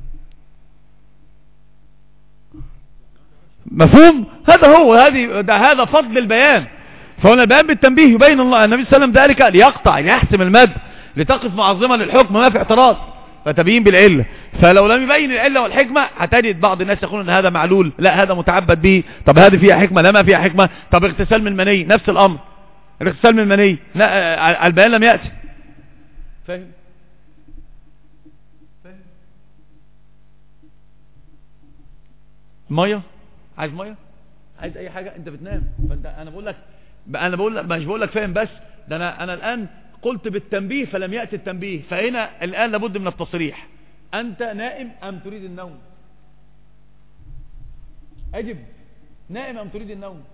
مفهوم؟ هذا هو، هذا فضل البيان. فهنا البيان بالتنبيه يبين الله النبي صلى الله عليه وسلم ذلك ليقطع ليحسم المد، لتقف معظما للحكم ما في اعتراض، فتبين بالعلة. فلو لم يبين العلة والحكمة هتجد بعض الناس يقولون ان هذا معلول، لا هذا متعبد به. طب هذه فيها حكمة؟ لا ما فيها حكمة. طب اغتسال من المني نفس الامر، الاغتسال من المني البيان لم يأتي. فاهم؟ مية؟ عايز مية؟ عايز اي حاجة؟ انت بتنام. فانت انا بقول لك مش بقول لك فاهم بس، ده انا الان قلت بالتنبيه فلم يأتي التنبيه، فهنا الآن لابد من التصريح. أنت نائم أم تريد النوم؟ أجب. نائم أم تريد النوم؟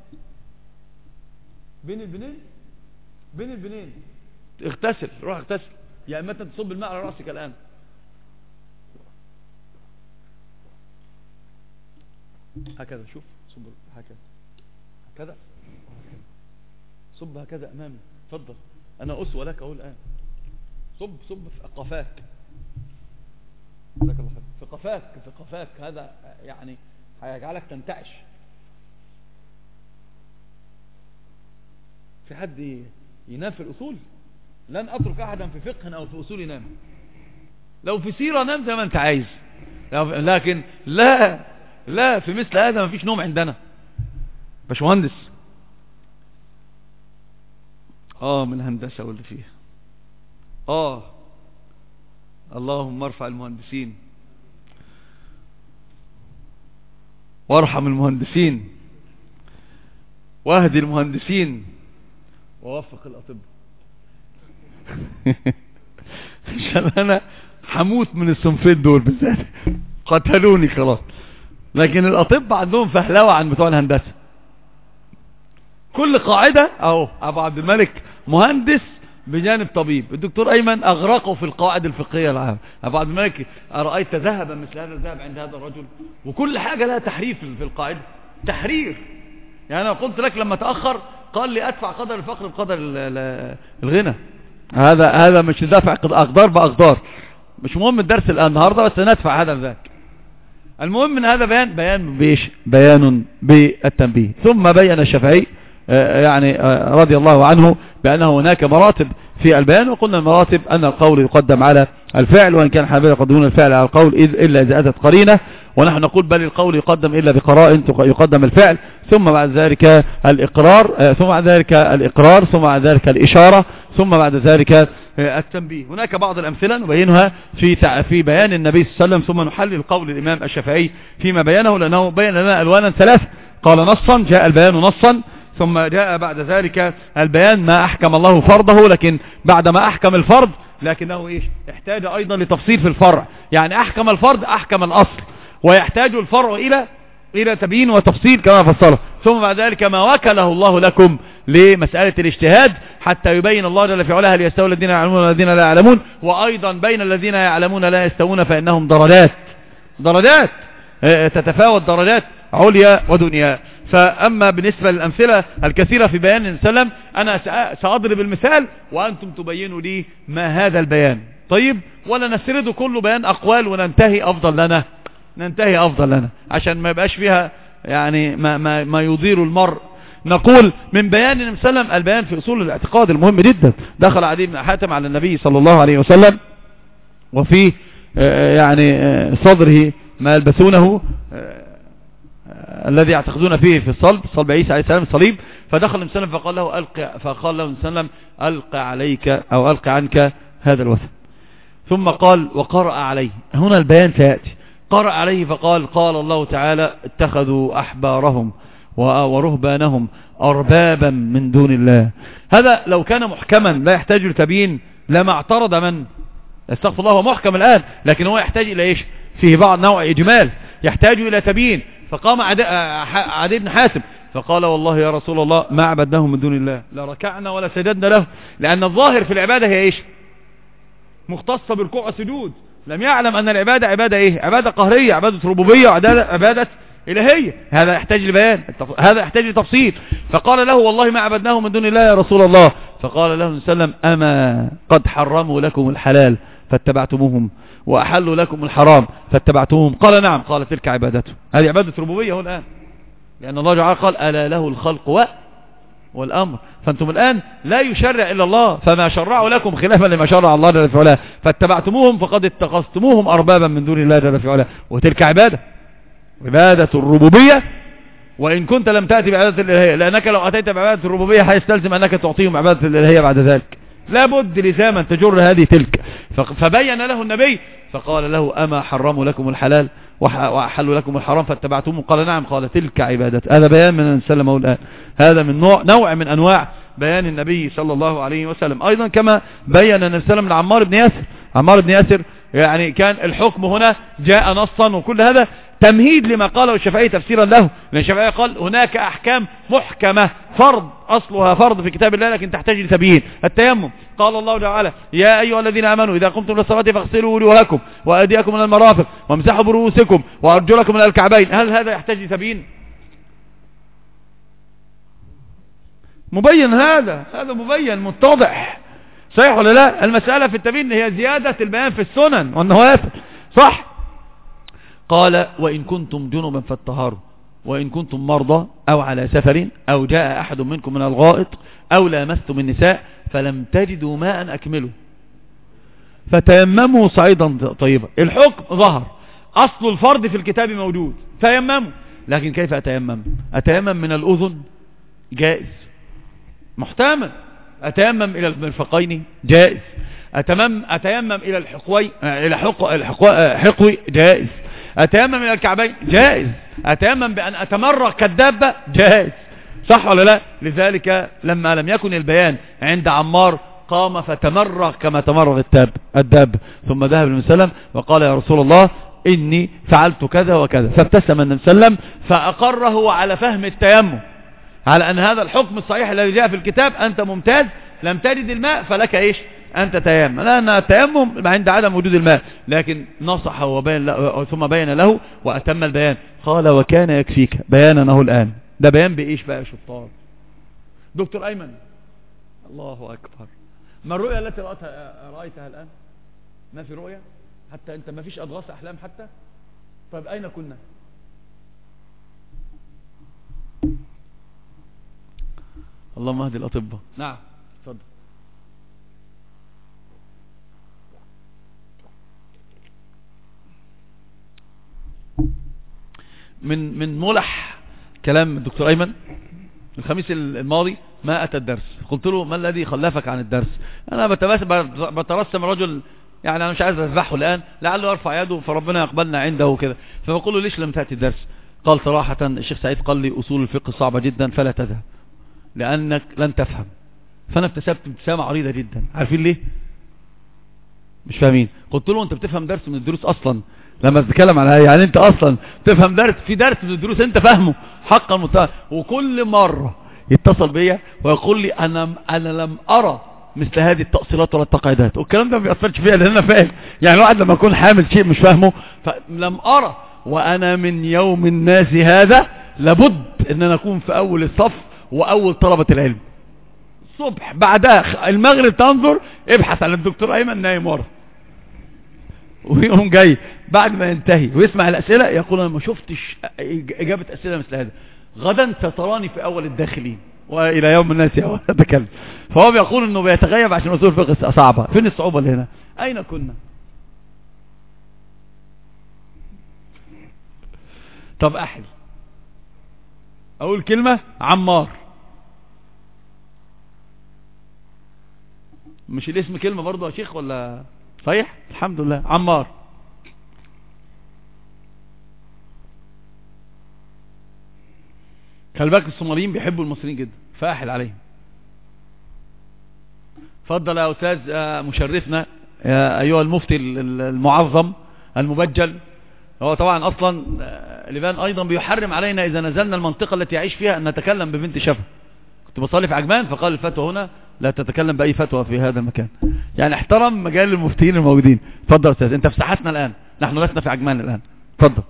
بين البنين اغتسل، روح اغتسل، يا اما تصب الماء على رأسك الآن. هكذا، شوف صب هكذا صب هكذا أمامي، تفضل، أنا أسوى لك أقول الآن. صب في قفاك، جزاك الله خير، في قفاك، هذا يعني هيجعلك تنتعش. في حد ينام في الأصول؟ لن أترك أحدا في فقه أو في أصول ينام. لو في سيرة نام زي ما أنت عايز، لكن لا في مثل هذا ما فيش نوم عندنا. باشمهندس من هندسة واللي فيه اللهم ارفع المهندسين وارحم المهندسين واهدي المهندسين ووفق الأطباء. عشان انا حموت من الصنفين دول بالذات، قتلوني خلاص. لكن الأطباء عندهم فهلوة عن بتوع الهندسة. كل قاعدة ابو عبد الملك مهندس بجانب طبيب، الدكتور ايمن اغرقه في القواعد الفقهية العامة. ابو عبد الملك ارايت ذهبا مثل هذا الذهب عند هذا الرجل؟ وكل حاجة لها تحريف في القاعدة، تحرير. يعني انا قلت لك لما تأخر قال لي ادفع قدر الفقر بقدر الغنى. هذا مش دفع اقدار باقدار، مش مهم الدرس النهارده، بس ندفع هذا ذاك. المهم من هذا بيان بإيش؟ بيان بالتنبيه. ثم بين الشافعي يعني رضي الله عنه بأنه هناك مراتب في البيان، وقلنا المراتب أن القول يقدم على الفعل، وإن كان حنابلة يقدمون الفعل على القول إلا إذا أتت قرينة، ونحن نقول بل القول يقدم إلا بقرائن يقدم الفعل، ثم بعد ذلك الإقرار، ثم بعد ذلك الإشارة، ثم بعد ذلك التنبيه. هناك بعض الأمثلة نبينها في بيان النبي صلى الله عليه وسلم، ثم نحلل قول الإمام الشافعي فيما بينه، لأنه بين لنا ألوانا ثلاث. قال نصا، جاء البيان نصا، ثم جاء بعد ذلك البيان ما أحكم الله فرضه، لكن بعد ما أحكم الفرض لكنه احتاج أيضا لتفصيل في الفرع. يعني أحكم الفرض أحكم الأصل، ويحتاج الفرع إلى تبيين وتفصيل كما فصله. ثم بعد ذلك ما وكله الله لكم لمسألة الاجتهاد، حتى يبين الله جل في علاه هل يستوي الذين يعلمون والذين لا يعلمون، وأيضا بين الذين يعلمون لا يستوون فإنهم درجات تتفاوت، درجات عليا ودنيا. فأما بالنسبة للأمثلة الكثيرة في بيان النبي صلى الله عليه وسلم، أنا سأضرب المثال وأنتم تبينوا لي ما هذا البيان. طيب، ولا نسرد كل بيان أقوال وننتهي أفضل لنا عشان ما يبقاش فيها يعني ما يضير المرء. نقول من بيان النبي صلى الله عليه وسلم البيان في أصول الاعتقاد المهم جدا. دخل عدي بن حاتم على النبي صلى الله عليه وسلم وفي يعني صدره ما يلبسونه الذي يعتقدون فيه في الصلب عيسى عليه السلام الصليب. فدخل النبي صلى الله عليه وسلم فقال له النبي صلى الله عليه وسلم ألقى عليك أو ألقى عنك هذا الوثن. ثم قال وقرأ عليه، هنا البيان سيأتي، قرأ عليه فقال قال الله تعالى اتخذوا أحبارهم ورهبانهم أربابا من دون الله. هذا لو كان محكما لا يحتاج لتبيين لما اعترض من استغفر الله، هو محكم الآن لكن هو يحتاج إلى إيش؟ فيه بعض نوع إجمال يحتاج إلى تبيين. فقام عدي بن حاتم فقال والله يا رسول الله ما عبدناهم من دون الله لا ركعنا ولا سجدنا له، لأن الظاهر في العبادة هي إيش؟ مختصة بالركوع والسجود. لم يعلم أن العبادة عبادة إيه؟ عبادة قهرية، عبادة ربوبية، عبادة إلهية. هذا يحتاج لبيان، هذا يحتاج لتفصيل. فقال له والله ما عبدناه من دون الله يا رسول الله. فقال له النبي صلى الله عليه وسلم أما قد حرموا لكم الحلال فاتبعتموهم وأحلوا لكم الحرام فاتبعتموهم؟ قال نعم. قال تلك عبادته. هذه عبادة ربوبية هو الآن، لأن الله تعالى قال ألا له الخلق والأمر. فأنتم الآن لا يشرع إلا الله، فما شرعوا لكم خلافا لما شرع الله جل في علاه فاتبعتموهم فقد اتخذتموهم أربابا من دون الله جل في علاه. وتلك عبادة الربوبية، وإن كنت لم تأتي بعبادة الإلهية، لأنك لو أتيت بعبادة الربوبية هيستلزم أنك تعطيهم عبادة الإلهية بعد ذلك، لابد لزاما تجر هذه تلك. فبين له النبي فقال له أما حرموا لكم الحلال وأحلوا لكم الحرام فاتبعتموه؟ قال نعم. قال تلك عبادة. هذا بيان من النبي صلى الله عليه وسلم الآن، هذا من نوع من أنواع بيان النبي صلى الله عليه وسلم. أيضا كما بين النبي صلى الله عليه وسلم لعمار بن ياسر. عمار بن ياسر يعني كان الحكم هنا جاء نصا، وكل هذا تمهيد لما قاله الشافعي تفسيرا له، لأن الشافعي قال هناك أحكام محكمة فرض أصلها فرض في كتاب الله لكن تحتاج لتبيين. التيمم قال الله تعالى يا أيها الذين آمنوا إذا قمتم للصلاة فاغسلوا وجوهكم وأيديكم من المرافق وامسحوا برؤوسكم وأرجلكم من الكعبين. هل هذا يحتاج لتبيين؟ مبين، هذا مبين متضح، صحيح ولا لا؟ المسألة في التبيين هي زيادة البيان في السنن والنوافل، صح؟ قال وإن كنتم جنبا فاتطهروا وإن كنتم مرضى أو على سفر أو جاء أحد منكم من الغائط أو لامستم النساء فلم تجدوا ماء أكملوا فتيمموا صعيدا طيبا. الحكم ظهر، أصل الفرض في الكتاب موجود، تيمموا. لكن كيف أتيمم؟ أتيمم من الأذن؟ جائز محتمل. أتيمم إلى المرفقين؟ جائز. أتيمم إلى الحقوي حقوي؟ جائز. أتيمم إلى الكعبين؟ جائز. أتيمم بأن أتمرغ كالدابة؟ جائز، صح ولا لا؟ لذلك لما لم يكن البيان عند عمار قام فتمرغ كما تمرغ الدابة، ثم ذهب النبي صلى الله عليه وسلم وقال يا رسول الله إني فعلت كذا وكذا، فابتسم النبي صلى الله عليه وسلم فأقره على فهم التيمم، على أن هذا الحكم الصحيح الذي جاء في الكتاب أنت ممتاز، لم تجد الماء فلك إيش؟ أنت تيمم، لأن التيمم عند عدم وجود الماء. لكن نصح وبين له ثم بين له وأتم البيان. قال وكان يكفيك بيانه الآن. ده بيان بإيش بقى يا شطار؟ دكتور أيمن، الله أكبر، ما الرؤية التي رأيتها الآن؟ ما في رؤية حتى أنت؟ ما فيش أضغاث أحلام حتى؟ طيب أين كنا؟ اللهم اهدي الأطباء. نعم اتفضل. من ملح كلام الدكتور أيمن الخميس الماضي ما أتى الدرس، قلت له ما الذي خلفك عن الدرس؟ أنا بترسم رجل يعني أنا مش عايز أذبحه الآن، لعله يرفع يده فربنا يقبلنا عنده وكذا. فبقول له ليش لم تأتي الدرس؟ قال صراحة الشيخ سعيد قال لي أصول الفقه صعبة جدا فلا تذهب لأنك لن تفهم. فأنا ابتسمت ابتسامة عريضة جدا. عارفين ليه؟ مش فاهمين. قلت له أنت بتفهم درس من الدروس أصلا لما تتكلم على يعني أنت أصلا تفهم درس في درس من الدروس أنت فاهمه حقا مستوى. وكل مرة يتصل بيا ويقول لي أنا لم أرى مثل هذه التأصيلات ولا التقاعدات، والكلام ده ما بيأثرش فيها لأن أنا فاهم. يعني الواحد لما يكون حامل شيء مش فاهمه فلم أرى، وأنا من يوم الناس هذا لابد أن أنا أكون في أول الصف وأول طلبة العلم. الصبح بعدها المغرب تنظر ابحث عن الدكتور أيمن نايم ورا، ويقوم جاي بعد ما ينتهي ويسمع الأسئلة يقول أنا ما شفتش إجابة أسئلة مثل هذا، غدا ستراني في أول الداخلين وإلى يوم الناس يتكلم. فهو بيقول أنه بيتغيب عشان أصول الفقه صعبة. فين الصعوبة اللي هنا؟ أين كنا؟ طب أحل اقول كلمة عمار، مش الاسم كلمة برضو يا شيخ ولا صحيح؟ الحمد لله عمار. خلي بالك الصوماليين بيحبوا المصريين جدا، فاحل عليهم. اتفضل يا استاذ مشرفنا يا ايها المفتي المعظم المبجل. هو طبعا اصلا لبان ايضا بيحرم علينا اذا نزلنا المنطقة التي يعيش فيها ان نتكلم ببنت شفا. كنت بصلي في عجمان فقال الفتوى هنا لا تتكلم باي فتوى في هذا المكان، يعني احترم مجال المفتيين الموجودين. اتفضل يا استاذ، انت في ساحتنا الان، نحن لسنا في عجمان الان. اتفضل.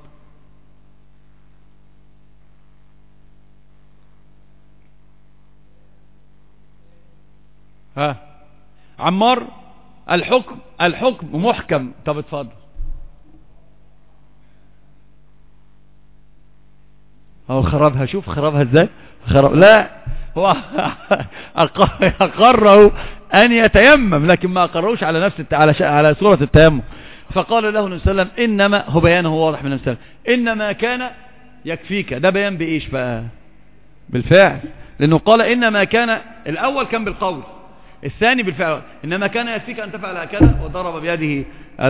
ها عمار، الحكم محكم. طب اتفضل. هو خربها، شوف خربها ازاي. لا هو اقره ان يتيمم، لكن ما اقروش على نفس على صورة التيمم. فقال له النبي صلى الله عليه وسلم انما، هو بيانه واضح من النبي صلى الله عليه وسلم، انما كان يكفيك. ده بيان بايش بقى؟ بالفعل، لانه قال انما كان، الاول كان بالقول، الثاني بالفعل. انما كان يكفيك ان تفعل هكذا، وضرب بيده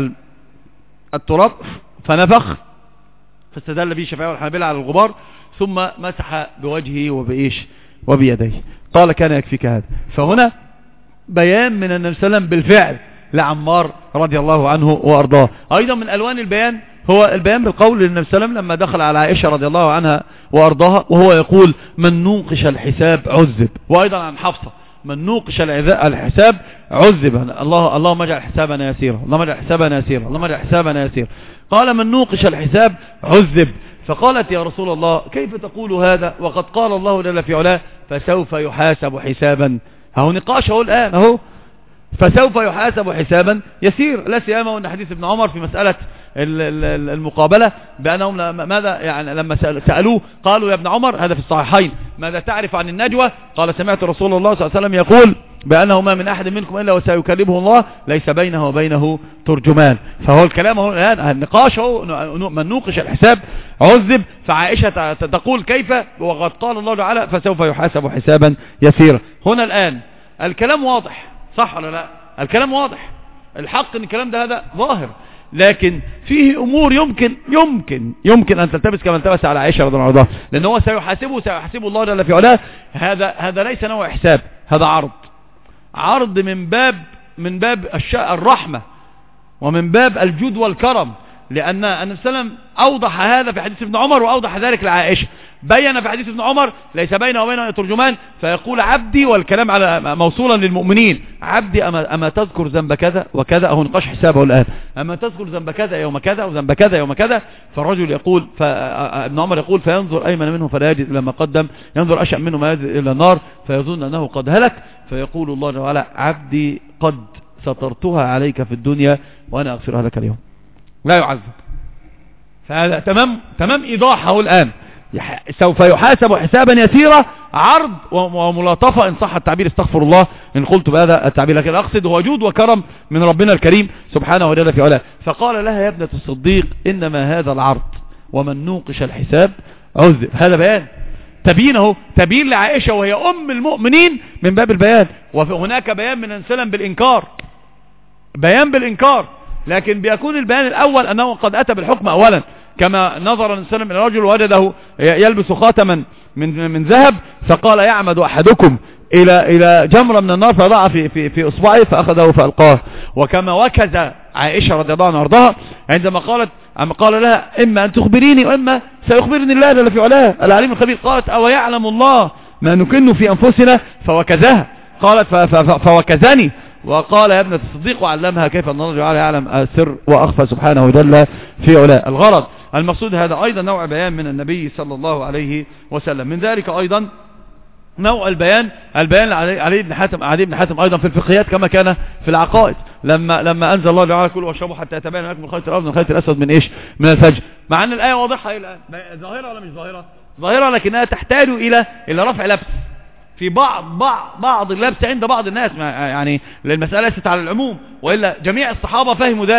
التراب فنفخ، فاستدل به الشافعي والحنابلة على الغبار، ثم مسح بوجهه وبإيش وبيديه. قال كان يكفيك هذا. فهنا بيان من النبي صلى الله عليه وسلم بالفعل لعمار رضي الله عنه وأرضاه. أيضا من ألوان البيان هو البيان بالقول للنبي صلى الله عليه وسلم لما دخل على عائشة رضي الله عنها وأرضاها وهو يقول من نوقش الحساب عذب. وأيضا عن حفصة من نوقش الحساب عذب. اللهم اجعل حسابنا يسيرا، اللهم اجعل حسابنا يسيرا، اللهم اجعل حسابنا يسيرا. قال من نوقش الحساب عذب. فقالت يا رسول الله كيف تقول هذا وقد قال الله جل في علاه فسوف يحاسب حسابا. هو نقاشه الآن اهو، فسوف يحاسب حسابا يسير. لا سيما وان حديث ابن عمر في مسألة المقابلة بأنهم ماذا يعني لما سألوه قالوا يا ابن عمر، هذا في الصحيحين، ماذا تعرف عن النجوى؟ قال سمعت رسول الله صلى الله عليه وسلم يقول بأنه ما من أحد منكم إلا وسيكلمه الله ليس بينه وبينه ترجمان. فهو الكلام هو الآن النقاش هو من نوقش الحساب عذب. فعائشة تقول كيف وقد قال الله تعالى فسوف يحاسب حسابا يسيرا. هنا الآن الكلام واضح، صح ولا لا؟ الكلام واضح، الحق ان الكلام ده هذا ظاهر، لكن فيه امور يمكن ان تلتبس كما التبس على عائشة رضي الله عنها، لان هو سيحاسبه الله جل في علاه. هذا ليس نوع حساب، هذا عرض من باب الرحمة ومن باب الجود والكرم، لأن النبي صلى الله عليه وسلم أوضح هذا في حديث ابن عمر وأوضح ذلك لعائشة. بين في حديث ابن عمر ليس بينه وبينه ترجمان، فيقول عبدي، والكلام على موصولا للمؤمنين، عبدي أما تذكر ذنب كذا وكذا، أهو نقاش حسابه الآن، أما تذكر ذنب كذا يوم كذا وذنب كذا يوم كذا. فالرجل يقول، ابن عمر يقول فينظر أيمن منه فلا يجد إلا ما قدم، ينظر أشأم منه ما يجد إلا النار، فيظن أنه قد هلك، فيقول الله تعالى عبدي قد سترتها عليك في الدنيا وأنا أغفرها لك اليوم، لا يعذب. فهذا تمام إيضاحه الآن. سوف يحاسب حسابا يسيرا، عرض وملاطفة إن صح التعبير، استغفر الله إن قلت بهذا التعبير، لكن أقصد هو جود وكرم من ربنا الكريم سبحانه وتعالى في علاه. فقال لها يا ابنة الصديق إنما هذا العرض ومن نوقش الحساب عذب. هذا بيان تبينه، تبين لعائشة وهي أم المؤمنين من باب البيان. وهناك بيان من انسلم بالإنكار، بيان بالإنكار، لكن بيكون البيان الأول أنه قد أتى بالحكم أولا، كما نظر انسلم إلى رجل وجده يلبس خاتما من ذهب، فقال يعمد أحدكم إلى جمرة من النار فضع في إصبعه فأخذه فألقاه. وكما وكز عائشة رضي الله عنها وارضاها عندما قال لها إما أن تخبريني وإما سيخبرني الله جل في علاه العليم الخبير. قالت أو يعلم الله ما نكن في أنفسنا فوكزها، قالت فوكزني. وقال يا ابنة الصديق وعلمها كيف أن الله تعالى يعلم السر وأخفى سبحانه وجل في علاه. الغرض المقصود هذا أيضا نوع بيان من النبي صلى الله عليه وسلم. من ذلك أيضا نوع البيان علي بن حاتم أيضا في الفقهيات كما كان في العقائد، لما أنزل الله تعالى كلوا واشربوا حتى يتبين لكم الخيط الأبيض من الخيط الأسود من إيش؟ من الفجر. مع أن الآية واضحة الآن، ظاهرة ولا مش ظاهرة؟ ظاهرة، لكنها تحتاج إلى رفع لبس في بعض اللبس عند بعض الناس، يعني المسألة ليست على العموم، وإلا جميع الصحابة فهموا ذلك.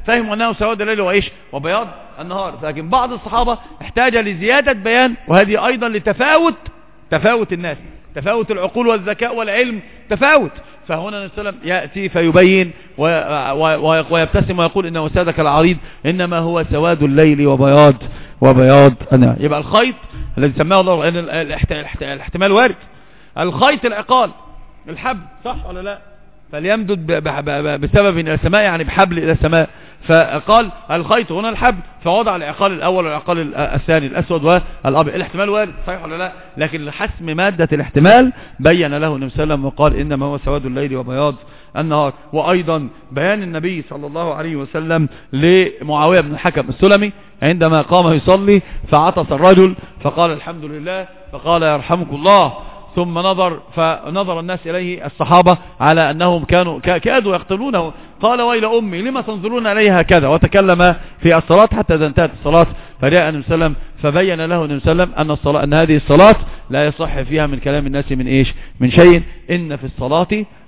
فهموا أنه سواد الليل وإيش وبياض النهار. لكن بعض الصحابة احتاج لزيادة بيان، وهذه أيضا تفاوت الناس، تفاوت العقول والذكاء والعلم تفاوت. فهنا النبي صلى الله عليه وسلم يأتي فيبين ويبتسم ويقول إنه سادك العريض إنما هو سواد الليل وبياض النهار. يبقى الخيط الذي سماه الله الاحتمال وارد، الخيط العقال الحبل، صح ولا لا؟ فليمدد بسبب إلى السماء، يعني بحبل إلى السماء. فقال الخيط هنا الحبل، فوضع العقال الأول والعقال الثاني الأسود والأبيض. الاحتمال وارد، صحيح ولا لا؟ لكن لحسم مادة الاحتمال بين له النبي صلى الله عليه وسلم وقال إنما هو سواد الليل وبياض النهار. وأيضا بيان النبي صلى الله عليه وسلم لمعاوية بن الحكم السلمي عندما قام يصلي فعطس الرجل فقال الحمد لله، فقال يرحمك الله، ثم فنظر الناس إليه الصحابة على أنهم كادوا يقتلونه، قال ويل أمي لما تنظرون إليها كذا، وتكلم في الصلاة حتى إذا انتهت الصلاة فجاء النبي صلى الله عليه وسلم فبين له النبي صلى الله عليه وسلم أن هذه الصلاة لا يصح فيها من كلام الناس من شيء، إن في الصلاة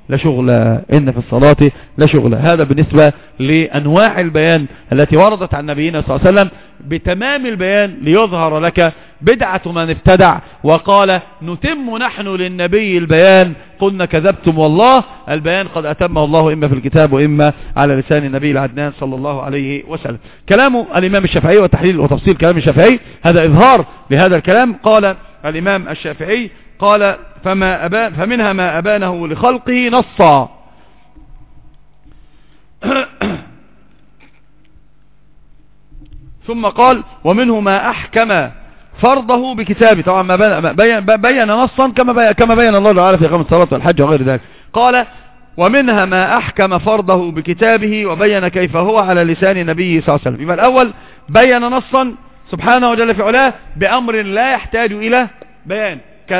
لشغلة. هذا بالنسبة لأنواع البيان التي وردت عن نبينا صلى الله عليه وسلم بتمام البيان ليظهر لك بدعة من ابتدع وقال نتم نحن للنبي البيان، قلنا كذبتم والله، البيان قد أتمه الله إما في الكتاب وإما على لسان النبي العدنان صلى الله عليه وسلم. كلام الإمام الشافعي وتحليل وتفصيل كلام الشافعي هذا إظهار لهذا الكلام. قال الإمام الشافعي قال فمنها ما أبانه لخلقه نصا ثم قال ومنه ما أحكم فرضه بكتابه. طبعا ما بين نصا كما بين الله تعالى في إقامة الصلاة والحج وغير ذلك. قال ومنها ما أحكم فرضه بكتابه وبين كيف هو على لسان النبي صلى الله عليه وسلم. يبقى الأول بين نصا سبحانه وجل في علاه بأمر لا يحتاج إلى بيان،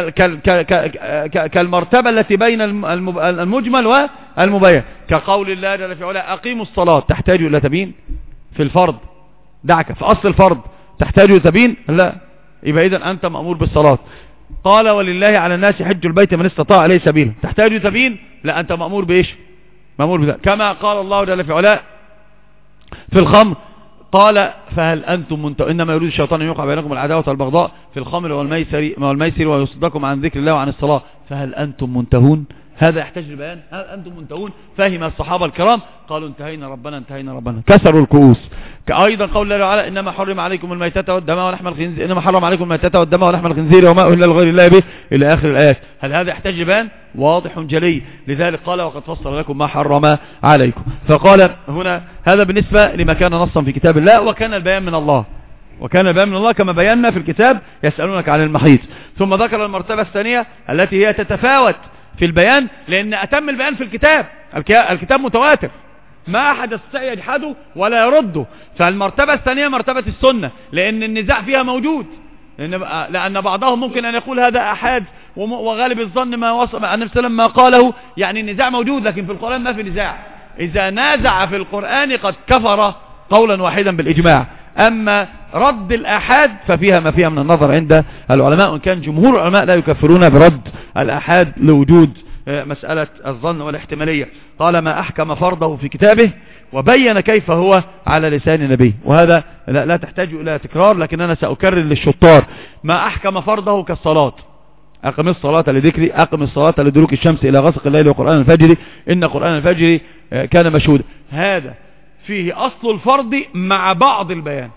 كالمرتبة التي بين المجمل والمبين، كقول الله جل في علاه أقيموا الصلاة، تحتاج إلى تبيين في الفرض؟ دعك في أصل الفرض تحتاج إلى تبيين؟ لا. يبقى إذن أنت مأمور بالصلاة. قال ولله على الناس حج البيت من استطاع إليه سبيلا، تحتاج إلى تبيين؟ لا، أنت مأمور بإيش؟ مأمور بذلك. كما قال الله جل في علاه في الخمر قال فهل أنتم إنما يريد الشيطان أن يوقع بينكم العداوة والبغضاء في الخمر والميسر ويصدكم عن ذكر الله وعن الصلاة فهل أنتم منتهون؟ هذا يحتاج لبيان. هل أنتم منتهون؟ فهم الصحابة الكرام قالوا انتهينا ربنا كسروا الكؤوس. أيضا قول الله تعالى إنما حرم عليكم الميتة والدم ولحم الخنزير، إنما حرم عليكم الميتة والدم ولحم الخنزير وما أهل لغير الله به إلى آخر الآيات. هل هذا يحتاج لبيان؟ واضح جلي. لذلك قال وقد فصل لكم ما حرم عليكم. فقال هنا هذا بالنسبة لما كان نصا في كتاب الله، وكان البيان من الله، كما بينا في الكتاب يسألونك عن المحيط. ثم ذكر المرتبة الثانية التي هي تتفاوت في البيان، لأن أتم البيان في الكتاب متواتر، ما أحد يستطيع يجحده ولا يرده. فالمرتبة الثانية مرتبة السنة، لأن النزاع فيها موجود، لأن بعضهم ممكن أن يقول هذا أحاد، وغالب الظن ما وصل النبي صلى الله عليه وسلم ما قاله، يعني النزاع موجود، لكن في القرآن ما في نزاع. إذا نازع في القرآن قد كفر قولا واحدا بالإجماع. أما رد الآحاد ففيها ما فيها من النظر عند العلماء، وإن كان جمهور العلماء لا يكفرون برد الآحاد لوجود مسألة الظن والاحتمالية. قال ما أحكم فرضه في كتابه وبين كيف هو على لسان النبي. وهذا لا تحتاج إلى تكرار، لكن أنا سأكرر للشطار. ما أحكم فرضه كالصلاة، أقم الصلاة لذكري، أقم الصلاة لدلوك الشمس إلى غسق الليل وقرآن الفجر إن قرآن الفجر كان مشهودا. هذا فيه أصل الفرض مع بعض البيان،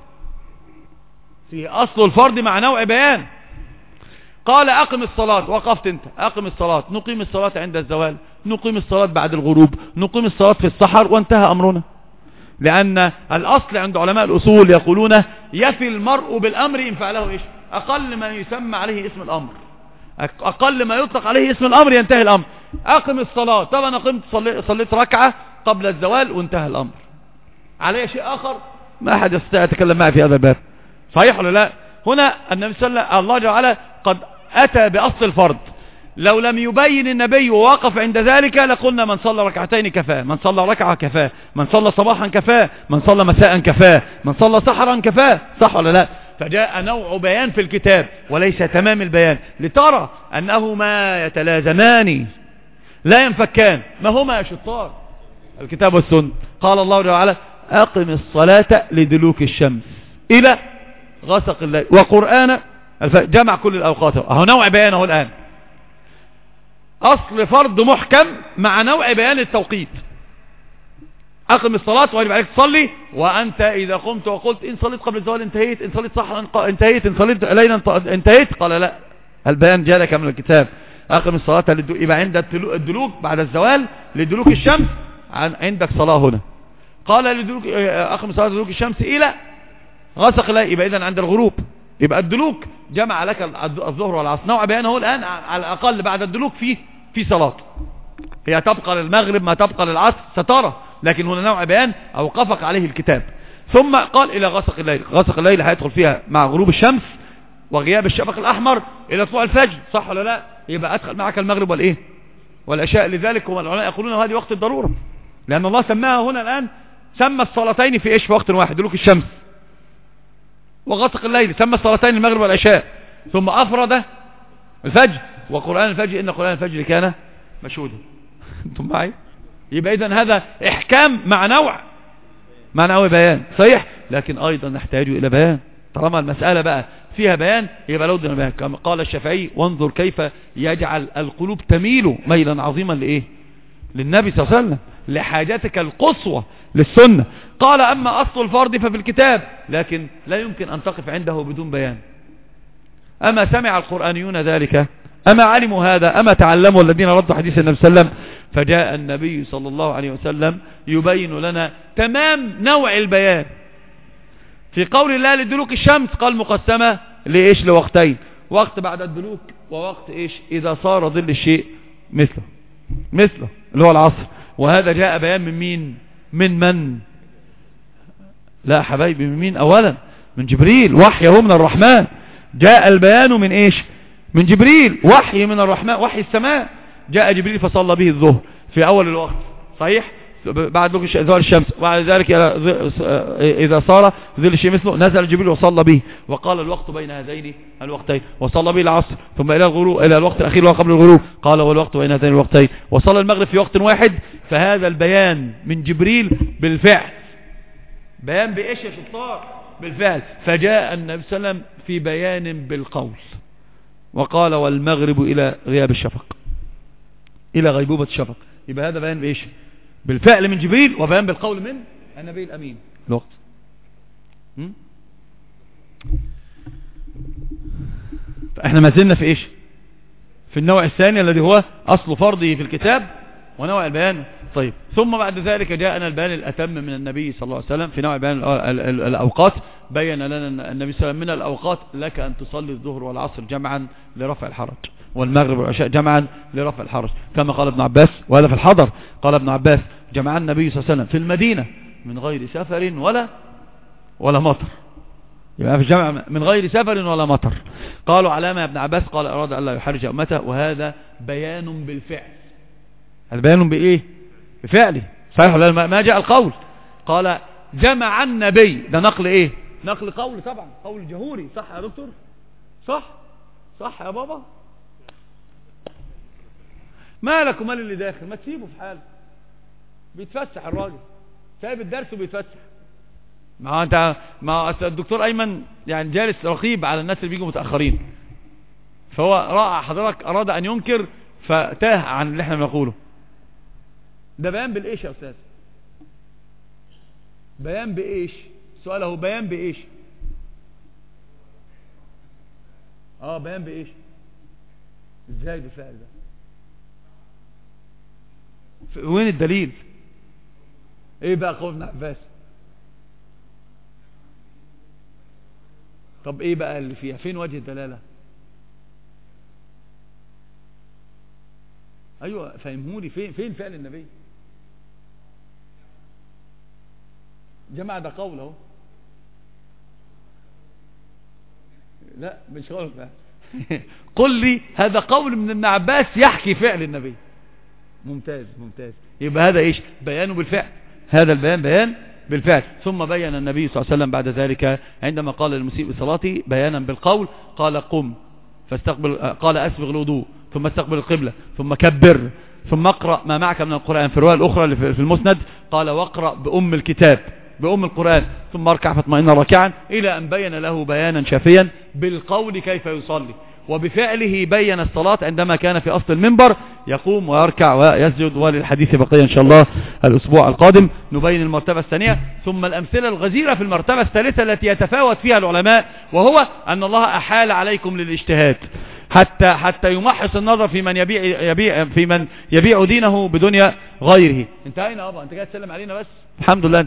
فيه أصل الفرض مع نوع بيان. قال أقم الصلاة، وقفت أنت أقم الصلاة، نقيم الصلاة عند الزوال، نقيم الصلاة بعد الغروب، نقيم الصلاة في السحر، وانتهى أمرنا. لأن الأصل عند علماء الأصول يقولون يفي المرء بالأمر إن فعله إيش؟ أقل ما يسمى عليه اسم الأمر، أقل ما يطلق عليه اسم الأمر ينتهي الأمر. أقم الصلاة، طبعا أقمت صليت ركعة قبل الزوال وانتهى الأمر. عليه شيء آخر ما أحد يستطيع يتكلم معي في هذا الباب، صحيح ولا لا؟ هنا النبي صلى الله عليه وسلم الله جعل قد أتى بأصل الفرض. لو لم يبين النبي ووقف عند ذلك لقلنا من صلى ركعتين كفاه، من صلى ركعة كفاه، من صلى صباحا كفاه، من صلى مساء كفاه، من صلى سحرا كفاه، صح ولا لا؟ فجاء نوع بيان في الكتاب وليس تمام البيان، لترى أنهما يتلازمان لا ينفكان. ما هما يا شطار؟ الكتاب والسنة. قال الله تعالى أقم الصلاة لدلوك الشمس إلى غسق الليل وقرآن جمع كل الأوقات. اهو نوع بيانه الآن، أصل فرض محكم مع نوع بيان التوقيت. أقم الصلاة واجب عليك تصلي، وأنت إذا قمت وقلت إن صليت قبل الزوال انتهيت، إن صليت صح انتهيت، إن صليت ليلا انتهيت. قال لا، البيان جاء لك من الكتاب. أقم الصلاة يبقى عند الدلوك بعد الزوال لدلوك الشمس عندك صلاة هنا. قال لدلوك أقم الصلاة لدلوك الشمس إلى غسق الليل، يبقى إذن عند الغروب. يبقى الدلوك جمع لك الظهر والعصر. نوع بيانه الآن على الأقل بعد الدلوك في صلاة، هي تبقى للمغرب ما تبقى للعصر سترى، لكن هنا نوع بيان أوقفك عليه الكتاب. ثم قال إلى غسق الليل. غسق الليل هيدخل فيها مع غروب الشمس وغياب الشفق الأحمر إلى طلوع الفجر، صح ولا لا؟ يبقى أدخل معك المغرب والإيه والعشاء. لذلك هم العلماء يقولون هذه وقت الضرورة، لأن الله سماها هنا الآن، سمى الصلاتين في إيش؟ في وقت واحد، دلوك الشمس وغسق الليل. سمى الصلاتين المغرب والعشاء، ثم أفرد الفجر وقرآن الفجر إن قرآن الفجر كان مشهودا. انتم معي؟ يبقى إذن هذا إحكام مع نوع بيان صحيح، لكن أيضا نحتاج إلى بيان. طالما المسألة بقى فيها بيان يبقى لابد من بيان. كما قال الشافعي: وانظر كيف يجعل القلوب تميل ميلا عظيما لإيه؟ للنبي صلى الله عليه وسلم، لحاجتك القصوى للسنة. قال: أما أصل الفرض ففي الكتاب، لكن لا يمكن أن تقف عنده بدون بيان. أما سمع القرآنيون ذلك؟ أما علموا هذا؟ أما تعلموا الذين ردوا حديث النبي صلى الله عليه وسلم؟ فجاء النبي صلى الله عليه وسلم يبين لنا تمام نوع البيان. في قول الله لدلوك الشمس قال مقسمة لإيش؟ لوقتين: وقت بعد الدلوك، ووقت إيش؟ إذا صار ظل الشيء مثله اللي هو العصر. وهذا جاء بيان من مين؟ من لا حبايبي، من مين؟ أولا من جبريل، وحيه من الرحمن. جاء البيان من إيش؟ من جبريل، وحي من الرحمن، وحي السماء. جاء جبريل فصلى به الظهر في أول الوقت صحيح، بعد ظهر الشمس، وبعد ذلك إذا صار ظل الشيء مثله نزل جبريل وصلى به، وقال الوقت بين هذين الوقتين، وصلى به العصر، ثم إلى الغروب، إلى الوقت الأخير وقبل الغروب قال والوقت بين هذين الوقتين، وصلى المغرب في وقت واحد. فهذا البيان من جبريل بالفعل. بيان بإيش يا شطار؟ بالفعل. فجاء النبي صلى الله عليه وسلم في بيان بالقول، وقال والمغرب إلى غياب الشفق، إلى غيبوبة الشفق. يبقى هذا بيان بإيش؟ بالفعل من جبريل، وبيان بالقول من النبي الأمين. الوقت احنا ما زلنا في إيش؟ في النوع الثاني الذي هو أصل فرضه في الكتاب ونوع البيان. طيب، ثم بعد ذلك جاءنا البيان الأتم من النبي صلى الله عليه وسلم في نوع بيان الأوقات. بين لنا النبي صلى الله عليه وسلم من الأوقات: لك أن تصلي الظهر والعصر جمعا لرفع الحرج، والمغرب والعشاء جمعا لرفع الحرج، كما قال ابن عباس، وهذا في الحضر. قال ابن عباس: جمع النبي صلى الله عليه وسلم في المدينة من غير سفر ولا مطر. يبقى في جمع من غير سفر ولا مطر. قالوا: علامة يا ابن عباس؟ قال: أراد أن لا يحرج أمته. وهذا بيان بالفعل. هذا بيان بإيه؟ بفعله صحيح ولا ما جاء القول؟ قال: جمع النبي. ده نقل إيه؟ نقل قول طبعا، قول جهوري. صح يا دكتور؟ صح يا بابا؟ مالك ومال اللي داخل؟ ما تسيبه في حاله، بيتفسح الراجل، سايب الدرس وبيتفسح. ما الدكتور أيمن يعني جالس رقيب على الناس اللي بيجوا متأخرين، فهو رأى حضرتك أراد أن ينكر فتاه عن اللي احنا بنقوله. ده بيان بالإيش يا أستاذ؟ بيان بإيش؟ سؤاله بيان بإيش؟ بيان بإيش؟ ازاي بالفعل ده؟ وين الدليل؟ ايه بقى قول ابن عباس؟ طب ايه بقى اللي فيها؟ فين وجه الدلالة؟ ايوه فهمهولي، فين فعل النبي؟ جمع ده قول اهو. لا مش قول بقى. قل لي هذا قول من ابن عباس يحكي فعل النبي. ممتاز. يبقى هذا ايش؟ بيانه بالفعل. هذا البيان بيان بالفعل. ثم بين النبي صلى الله عليه وسلم بعد ذلك عندما قال للمسيء بصلاته بيانا بالقول، قال: قم فاستقبل، قال: اسبغ الوضوء، ثم استقبل القبلة، ثم كبر، ثم اقرأ ما معك من القرآن. في الرواية الأخرى اللي في المسند قال: واقرأ بأم الكتاب. بأم القرآن ثم اركع فاطمئن راكعا، إلى أن بين له بيانا شافيا بالقول كيف يصلي، وبفعله بين الصلاة عندما كان في أصل المنبر يقوم ويركع ويسجد. وللحديث بقية إن شاء الله الأسبوع القادم نبين المرتبة الثانية. ثم الأمثلة الغزيرة في المرتبة الثالثة التي يتفاوت فيها العلماء، وهو أن الله أحال عليكم للاجتهاد حتى يمحص النظر في من يبيع دينه بدنيا غيره. انتهينا أبا، انت جاي تسلم علينا بس، الحمد لله.